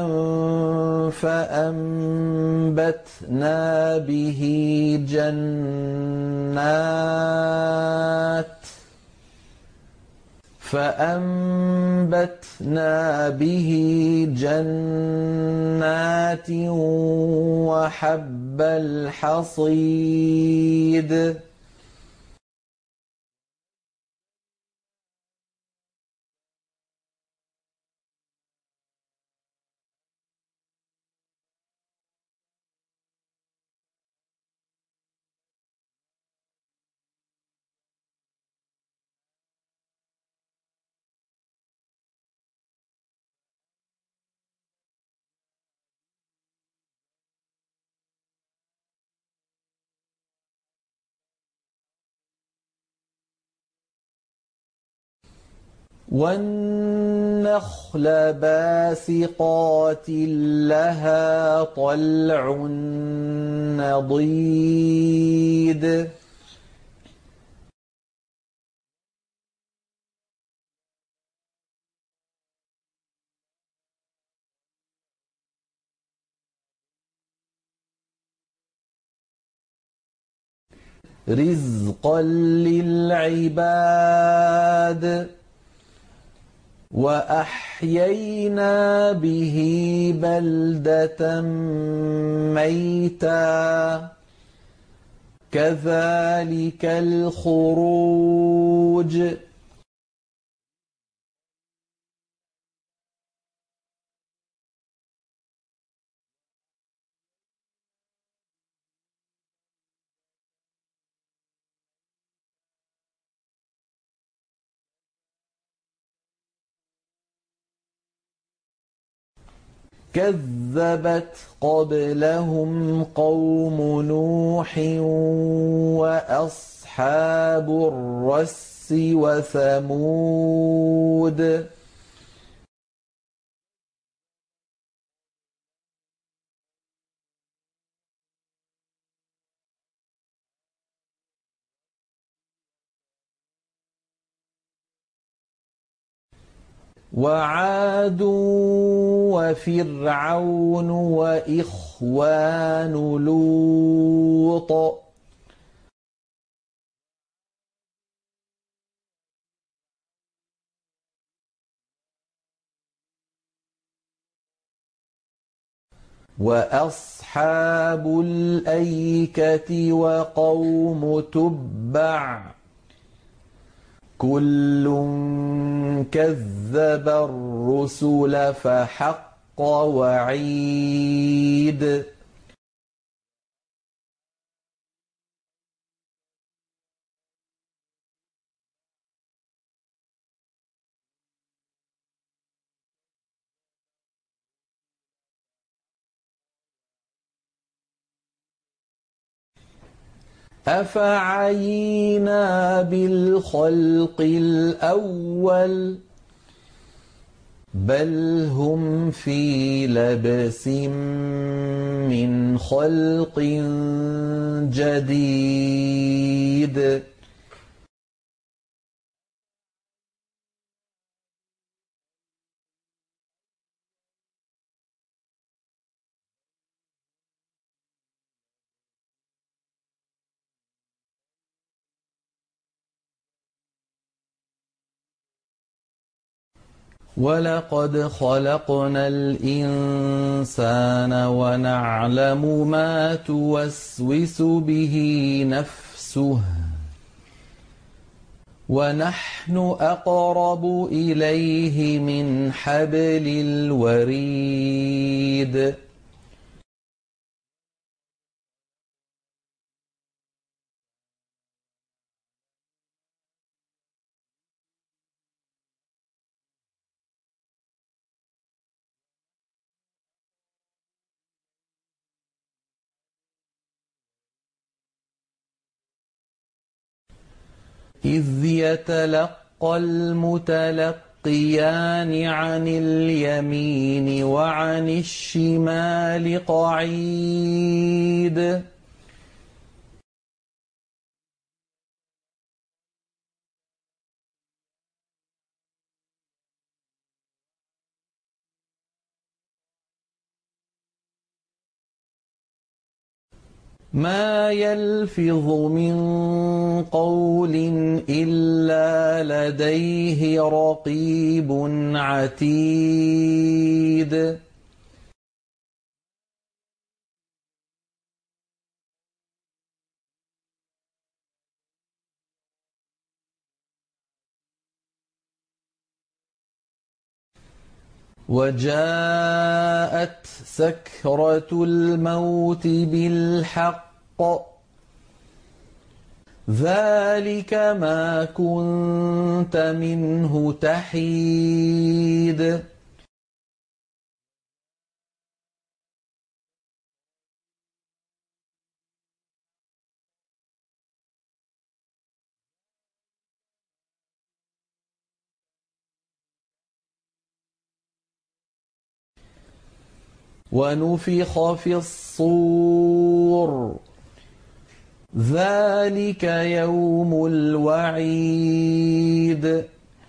فَأَنبَتْنَا بِهِ جَنَّاتٍ وَحَبَّ الْحَصِيدِ وَالنَّخْلَ بَاسِقَاتٍ لَّهَا طَلْعٌ نَّضِيدٌ رِزْقًا لِّلْعِبَادِ ۖ وَأَحْيَيْنَا بِهِ بَلْدَةً مَّيْتًا ۚ كَذَٰلِكَ الْخُرُوجُ كَذَّبَتْ قَبْلَهُمْ قَوْمُ نُوحٍ وَأَصْحَابُ الرَّسِّ وَثَمُودُ وَعَادٌ وَفِرْعَوْنُ وَإِخْوَانُ لُوطٍ وَأَصْحَابُ الْأَيْكَةِ وَقَوْمُ تُبَّعٍ ۚ كُلٌّ كَذَّبَ الرُّسُلَ فَحَقَّ وَعِيدِ أَفَعَيِينَا بِالْخَلْقِ الْأَوَّلِ ۚ بَلْ هُمْ فِي لَبْسٍ مِّنْ خَلْقٍ جَدِيدٍ وَلَقَدْ خَلَقْنَا الْإِنسَانَ وَنَعْلَمُ مَا تُوَسْوِسُ بِهِ نَفْسُهُ ۖ وَنَحْنُ أَقْرَبُ إِلَيْهِ مِنْ حَبْلِ الْوَرِيدِ إِذْ يَتَلَقَّى الْمُتَلَقِّيَانِ عَنِ الْيَمِينِ وَعَنِ الشِّمَالِ قَعِيدٌ مَّا يَلْفِظُ مِن قَوْلٍ إِلَّا لَدَيْهِ رَقِيبٌ عَتِيدٌ وَجَاءَتْ سَكْرَةُ الْمَوْتِ بِالْحَقِّ ۖ ذَٰلِكَ مَا كُنتَ مِنْهُ تَحِيدُ ونفخ في الصور ذلك يوم الوعيد.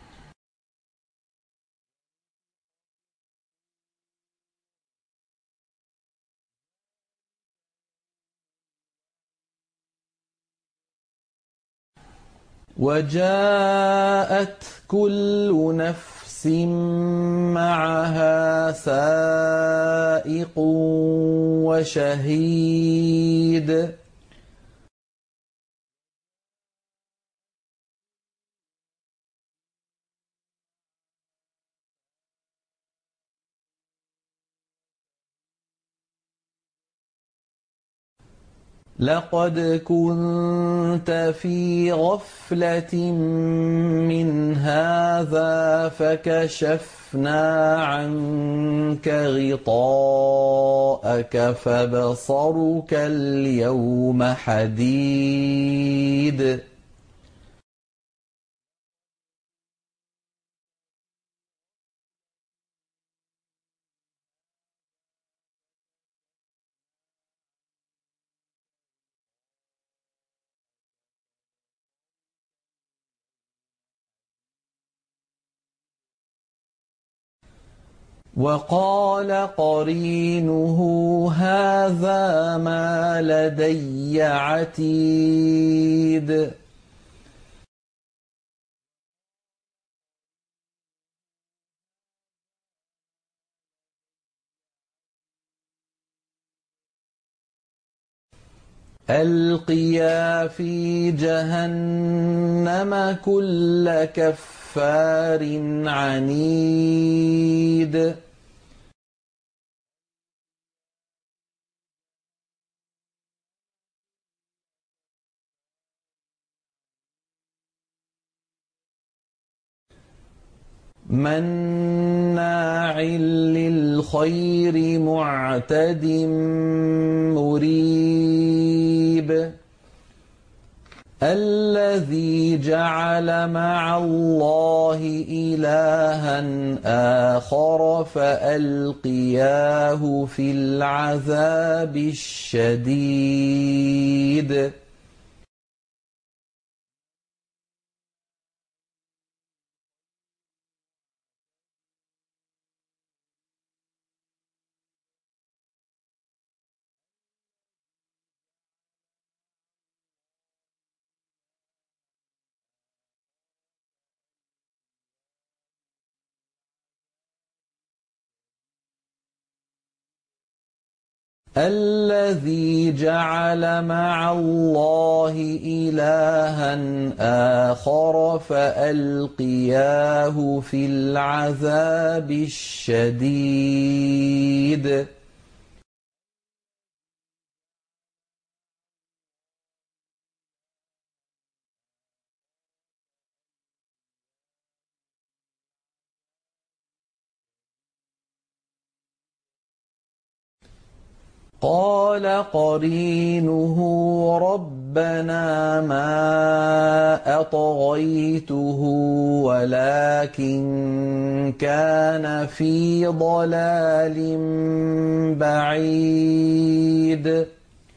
وجاءت كل نفس معها سائق وشهيد. لقد كنت في غفلة من هذا فكشفنا عنك غطاءك فبصرك اليوم حديد. وقال قرينه هذا ما لدي عتيد. ألقيا في جهنم كل كفار عنيد. مناع للخير معتد مريب. الذي جعل مع الله إلها آخر فألقياه في العذاب الشديد. الذي جعل مع الله إلها آخر فألقياه في العذاب الشديد. قال قرينه ربنا ما أطغيته ولكن كان في ضلال بعيد.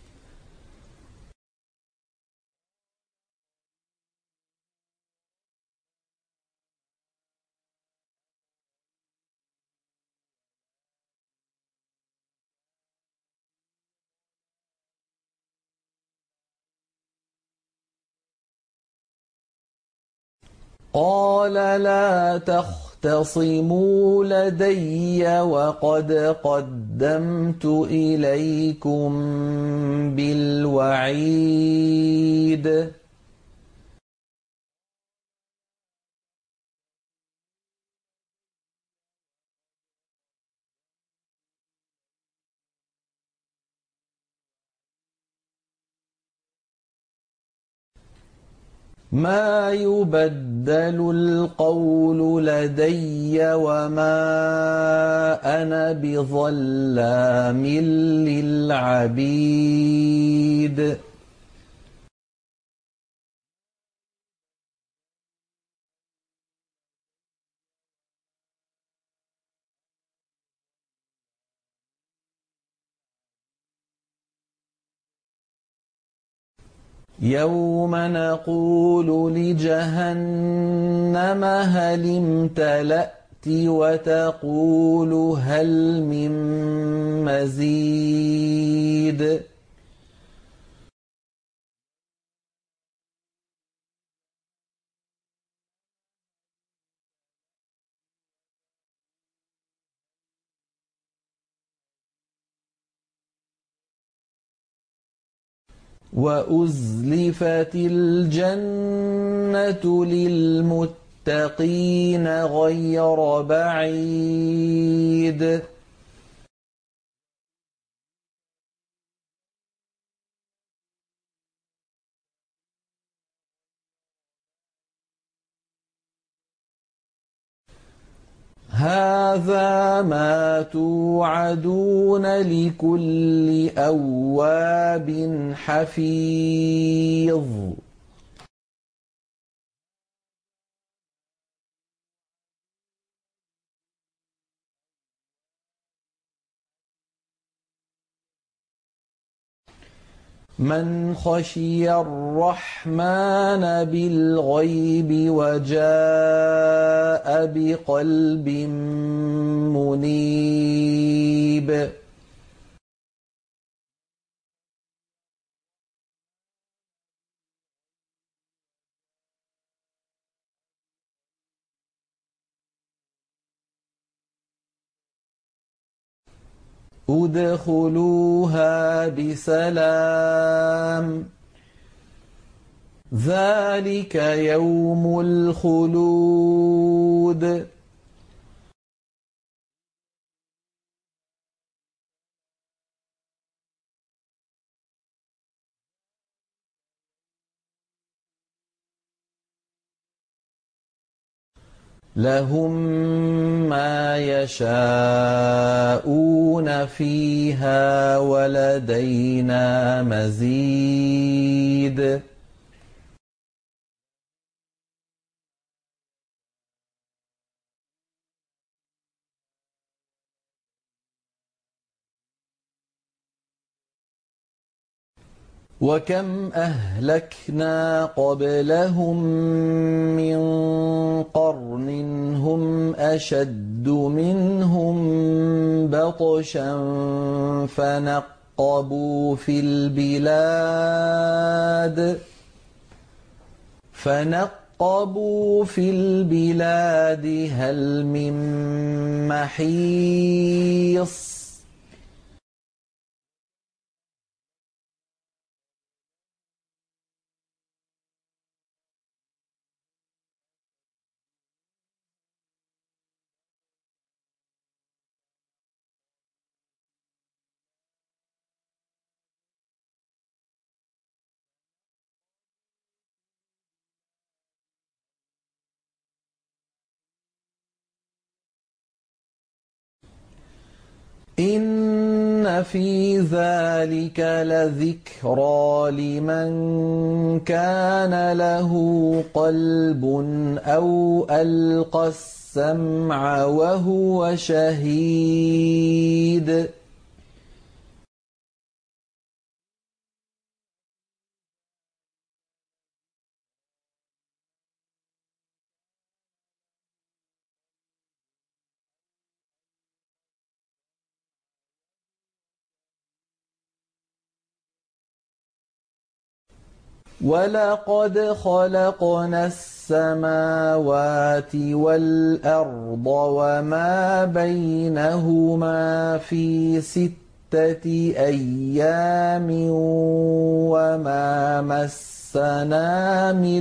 قال لا تختصموا لدي وقد قدمت إليكم بالوعيد. ما يبدل القول لدي وما أنا بظلام للعبيد. يوم نقول لجهنم هل امتلأت وتقول هل من مزيد وأزلفت الجنة للمتقين غير بعيد هذا ما توعدون لكل أواب حفيظ من خشي الرحمن بالغيب وجاء بقلب منيب ادخلوها بسلام ذلك يوم الخلود لهم ما يشاءون فيها ولدينا مزيد وكم أهلكنا قبلهم من قرن هم أشد منهم بطشا فنقبوا في البلاد هل من محيص إن في ذلك لذكرى لمن كان له قلب أو ألقى السمع وهو شهيد ولقد خلقنا السماوات والأرض وما بينهما في 6 أيام وما مسنا من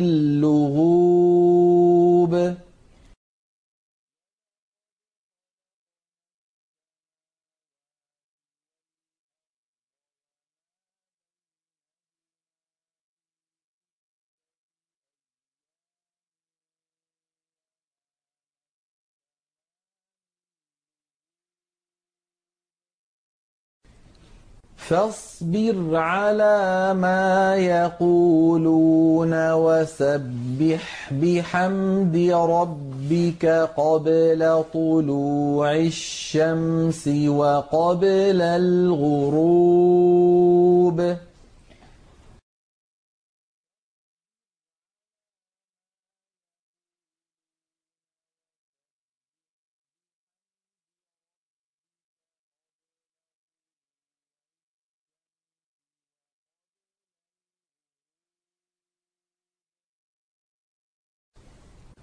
لغوب فاصبر على ما يقولون وسبح بحمد ربك قبل طلوع الشمس وقبل الغروب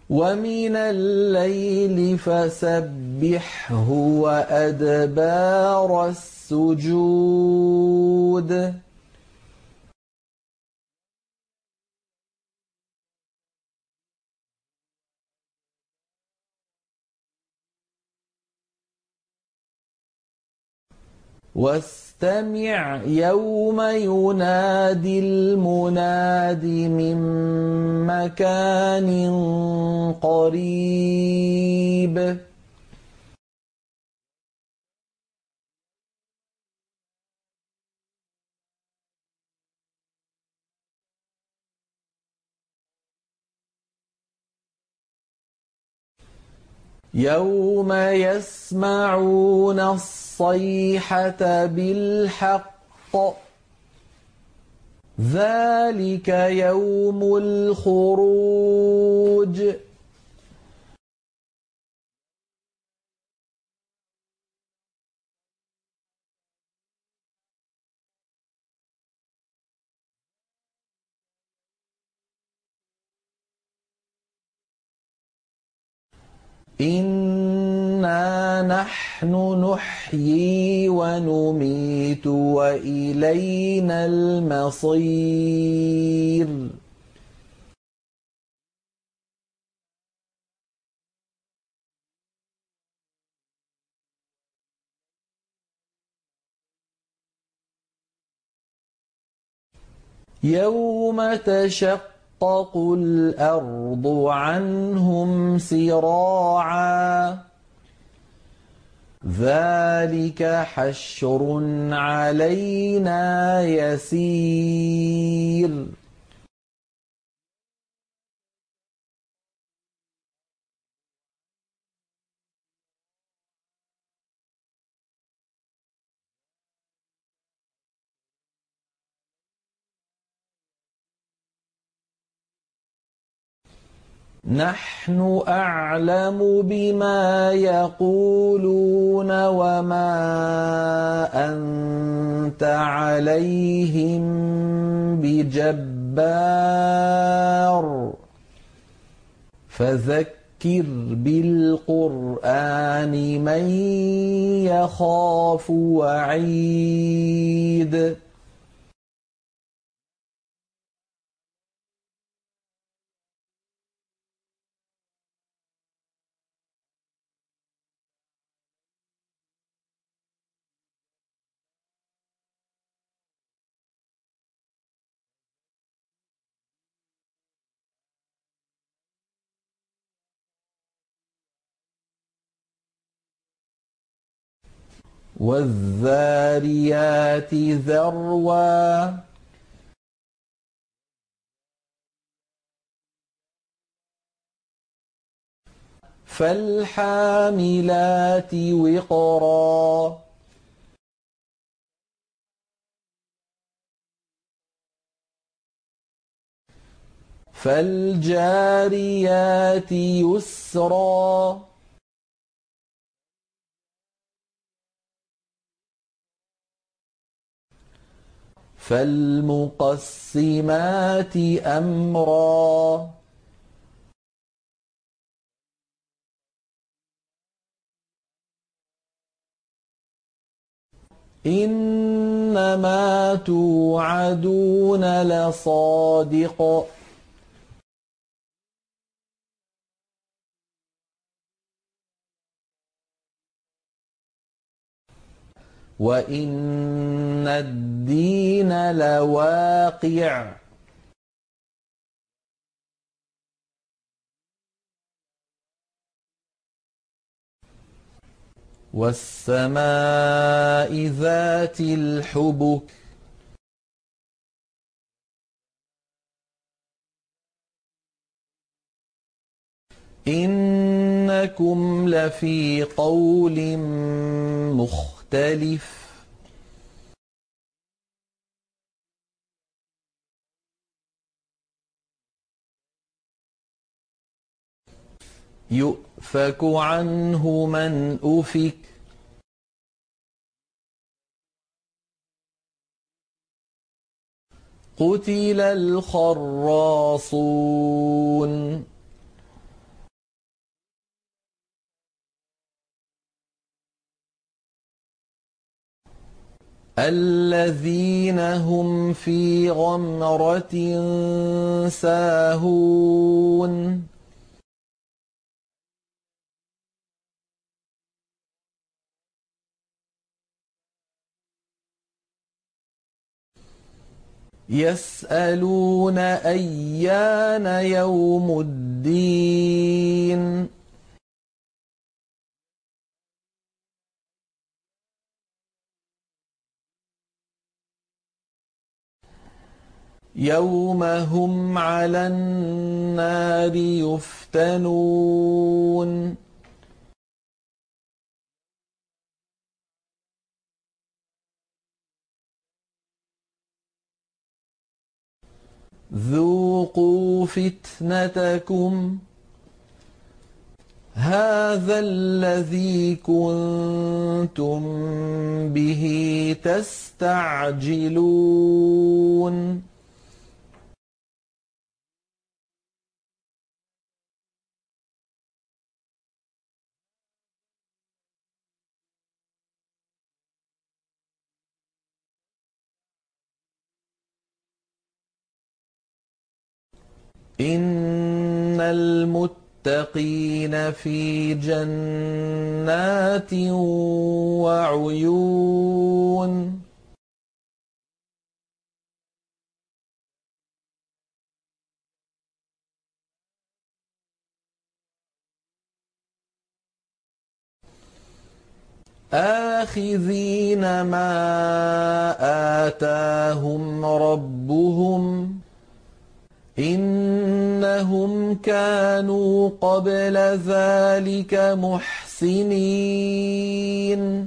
ومن الليل فسبحه وأدبار السجود واستمع يوم ينادي المناد من مكان قريب يوم يسمعون الصيحة بالحق ذلك يوم الخروج إنا نحن نحيي ونميت وإلينا المصير يوم تشقق الأرض عنهم سراعا ذلك حشر علينا يسير نحن أعلم بما يقولون وما أنت عليهم بجبار فذكر بالقرآن من يخاف وعيد والذاريات ذروا فالحاملات وقرا فالجاريات يسرا فالمقسمات أمرا إنما توعدون لصادق وإن الدين لواقع والسماء ذات الحبك إنكم لفي قول مختلف يؤفك عنه من أفك قتل الخراصون الذين هم في غمرة ساهون يسألون أيان يوم الدين يوم هم على النار يفتنون ذوقوا فتنتكم هذا الذي كنتم به تستعجلون إن المتقين في جنات وعيون آخذين ما آتاهم ربهم إنهم كانوا قبل ذلك محسنين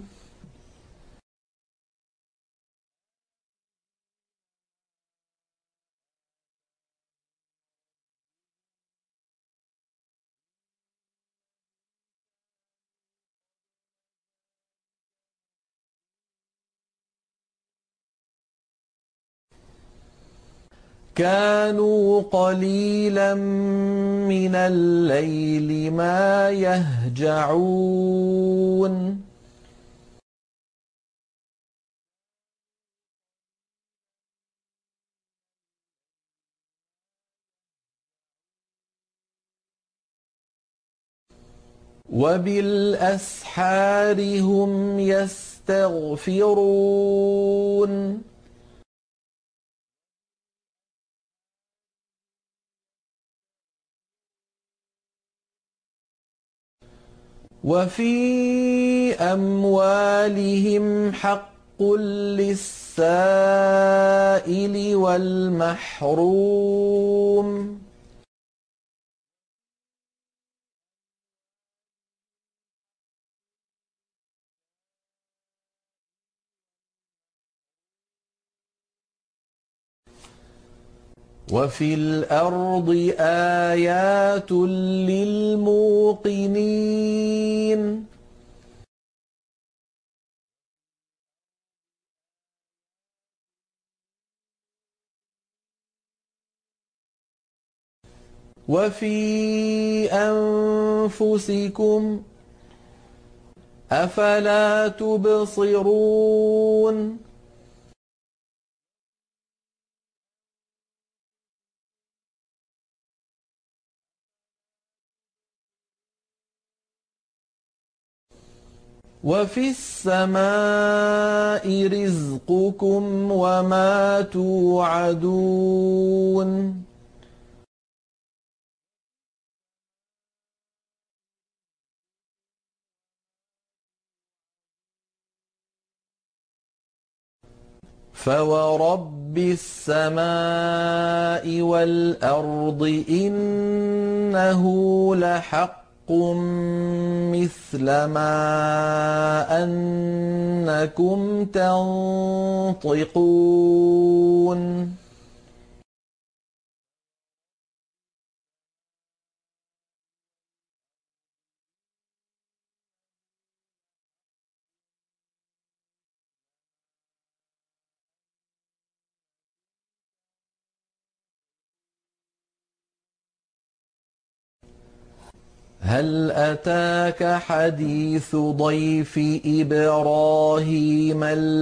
كانوا قليلا من الليل ما يهجعون وبالأسحار هم يستغفرون وفي أموالهم حق للسائل والمحروم وفي الأرض آيات للموقنين وفي أنفسكم أفلا تبصرون وفي السماء رزقكم وما توعدون فورب السماء والأرض إنه لحق مثل ما أنكم تنطقون هل أتاك حديث ضيف إبراهيم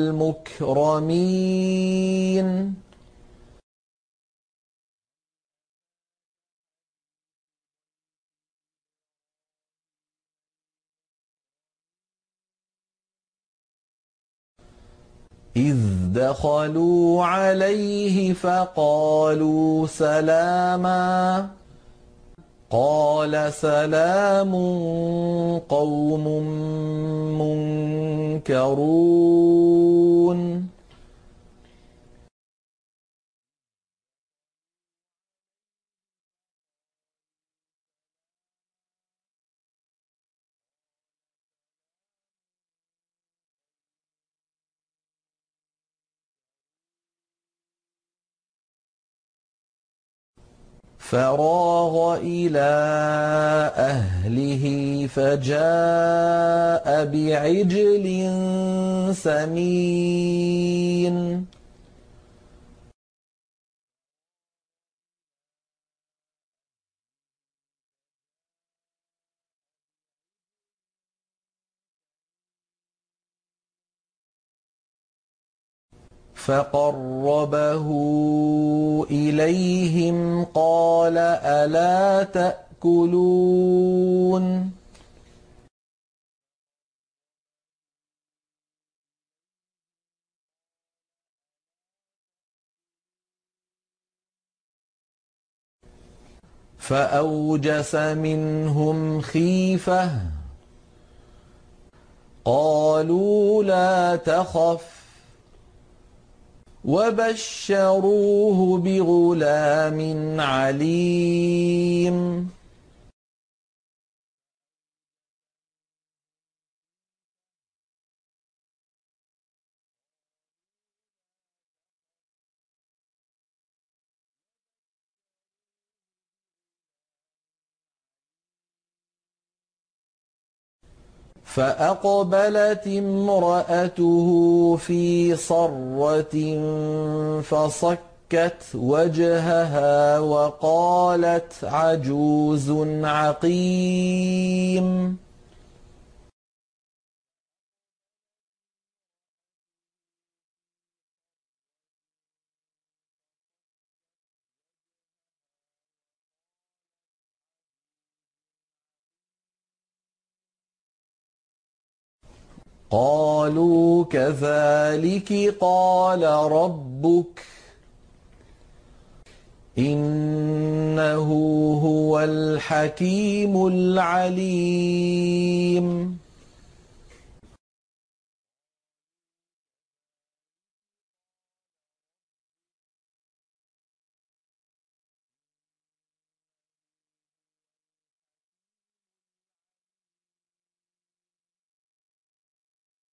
المكرمين إذ دخلوا عليه فقالوا سلاما قال سلام قوم منكرون فراغ إلى أهله فجاء بعجل سمين فقربه إليهم قال ألا تأكلون فأوجس منهم خيفة قالوا لا تخف وبشروه بغلام عليم فأقبلت امرأته في صرة فصكت وجهها وقالت عجوز عقيم قالوا كذلك قال ربك إنه هو الحكيم العليم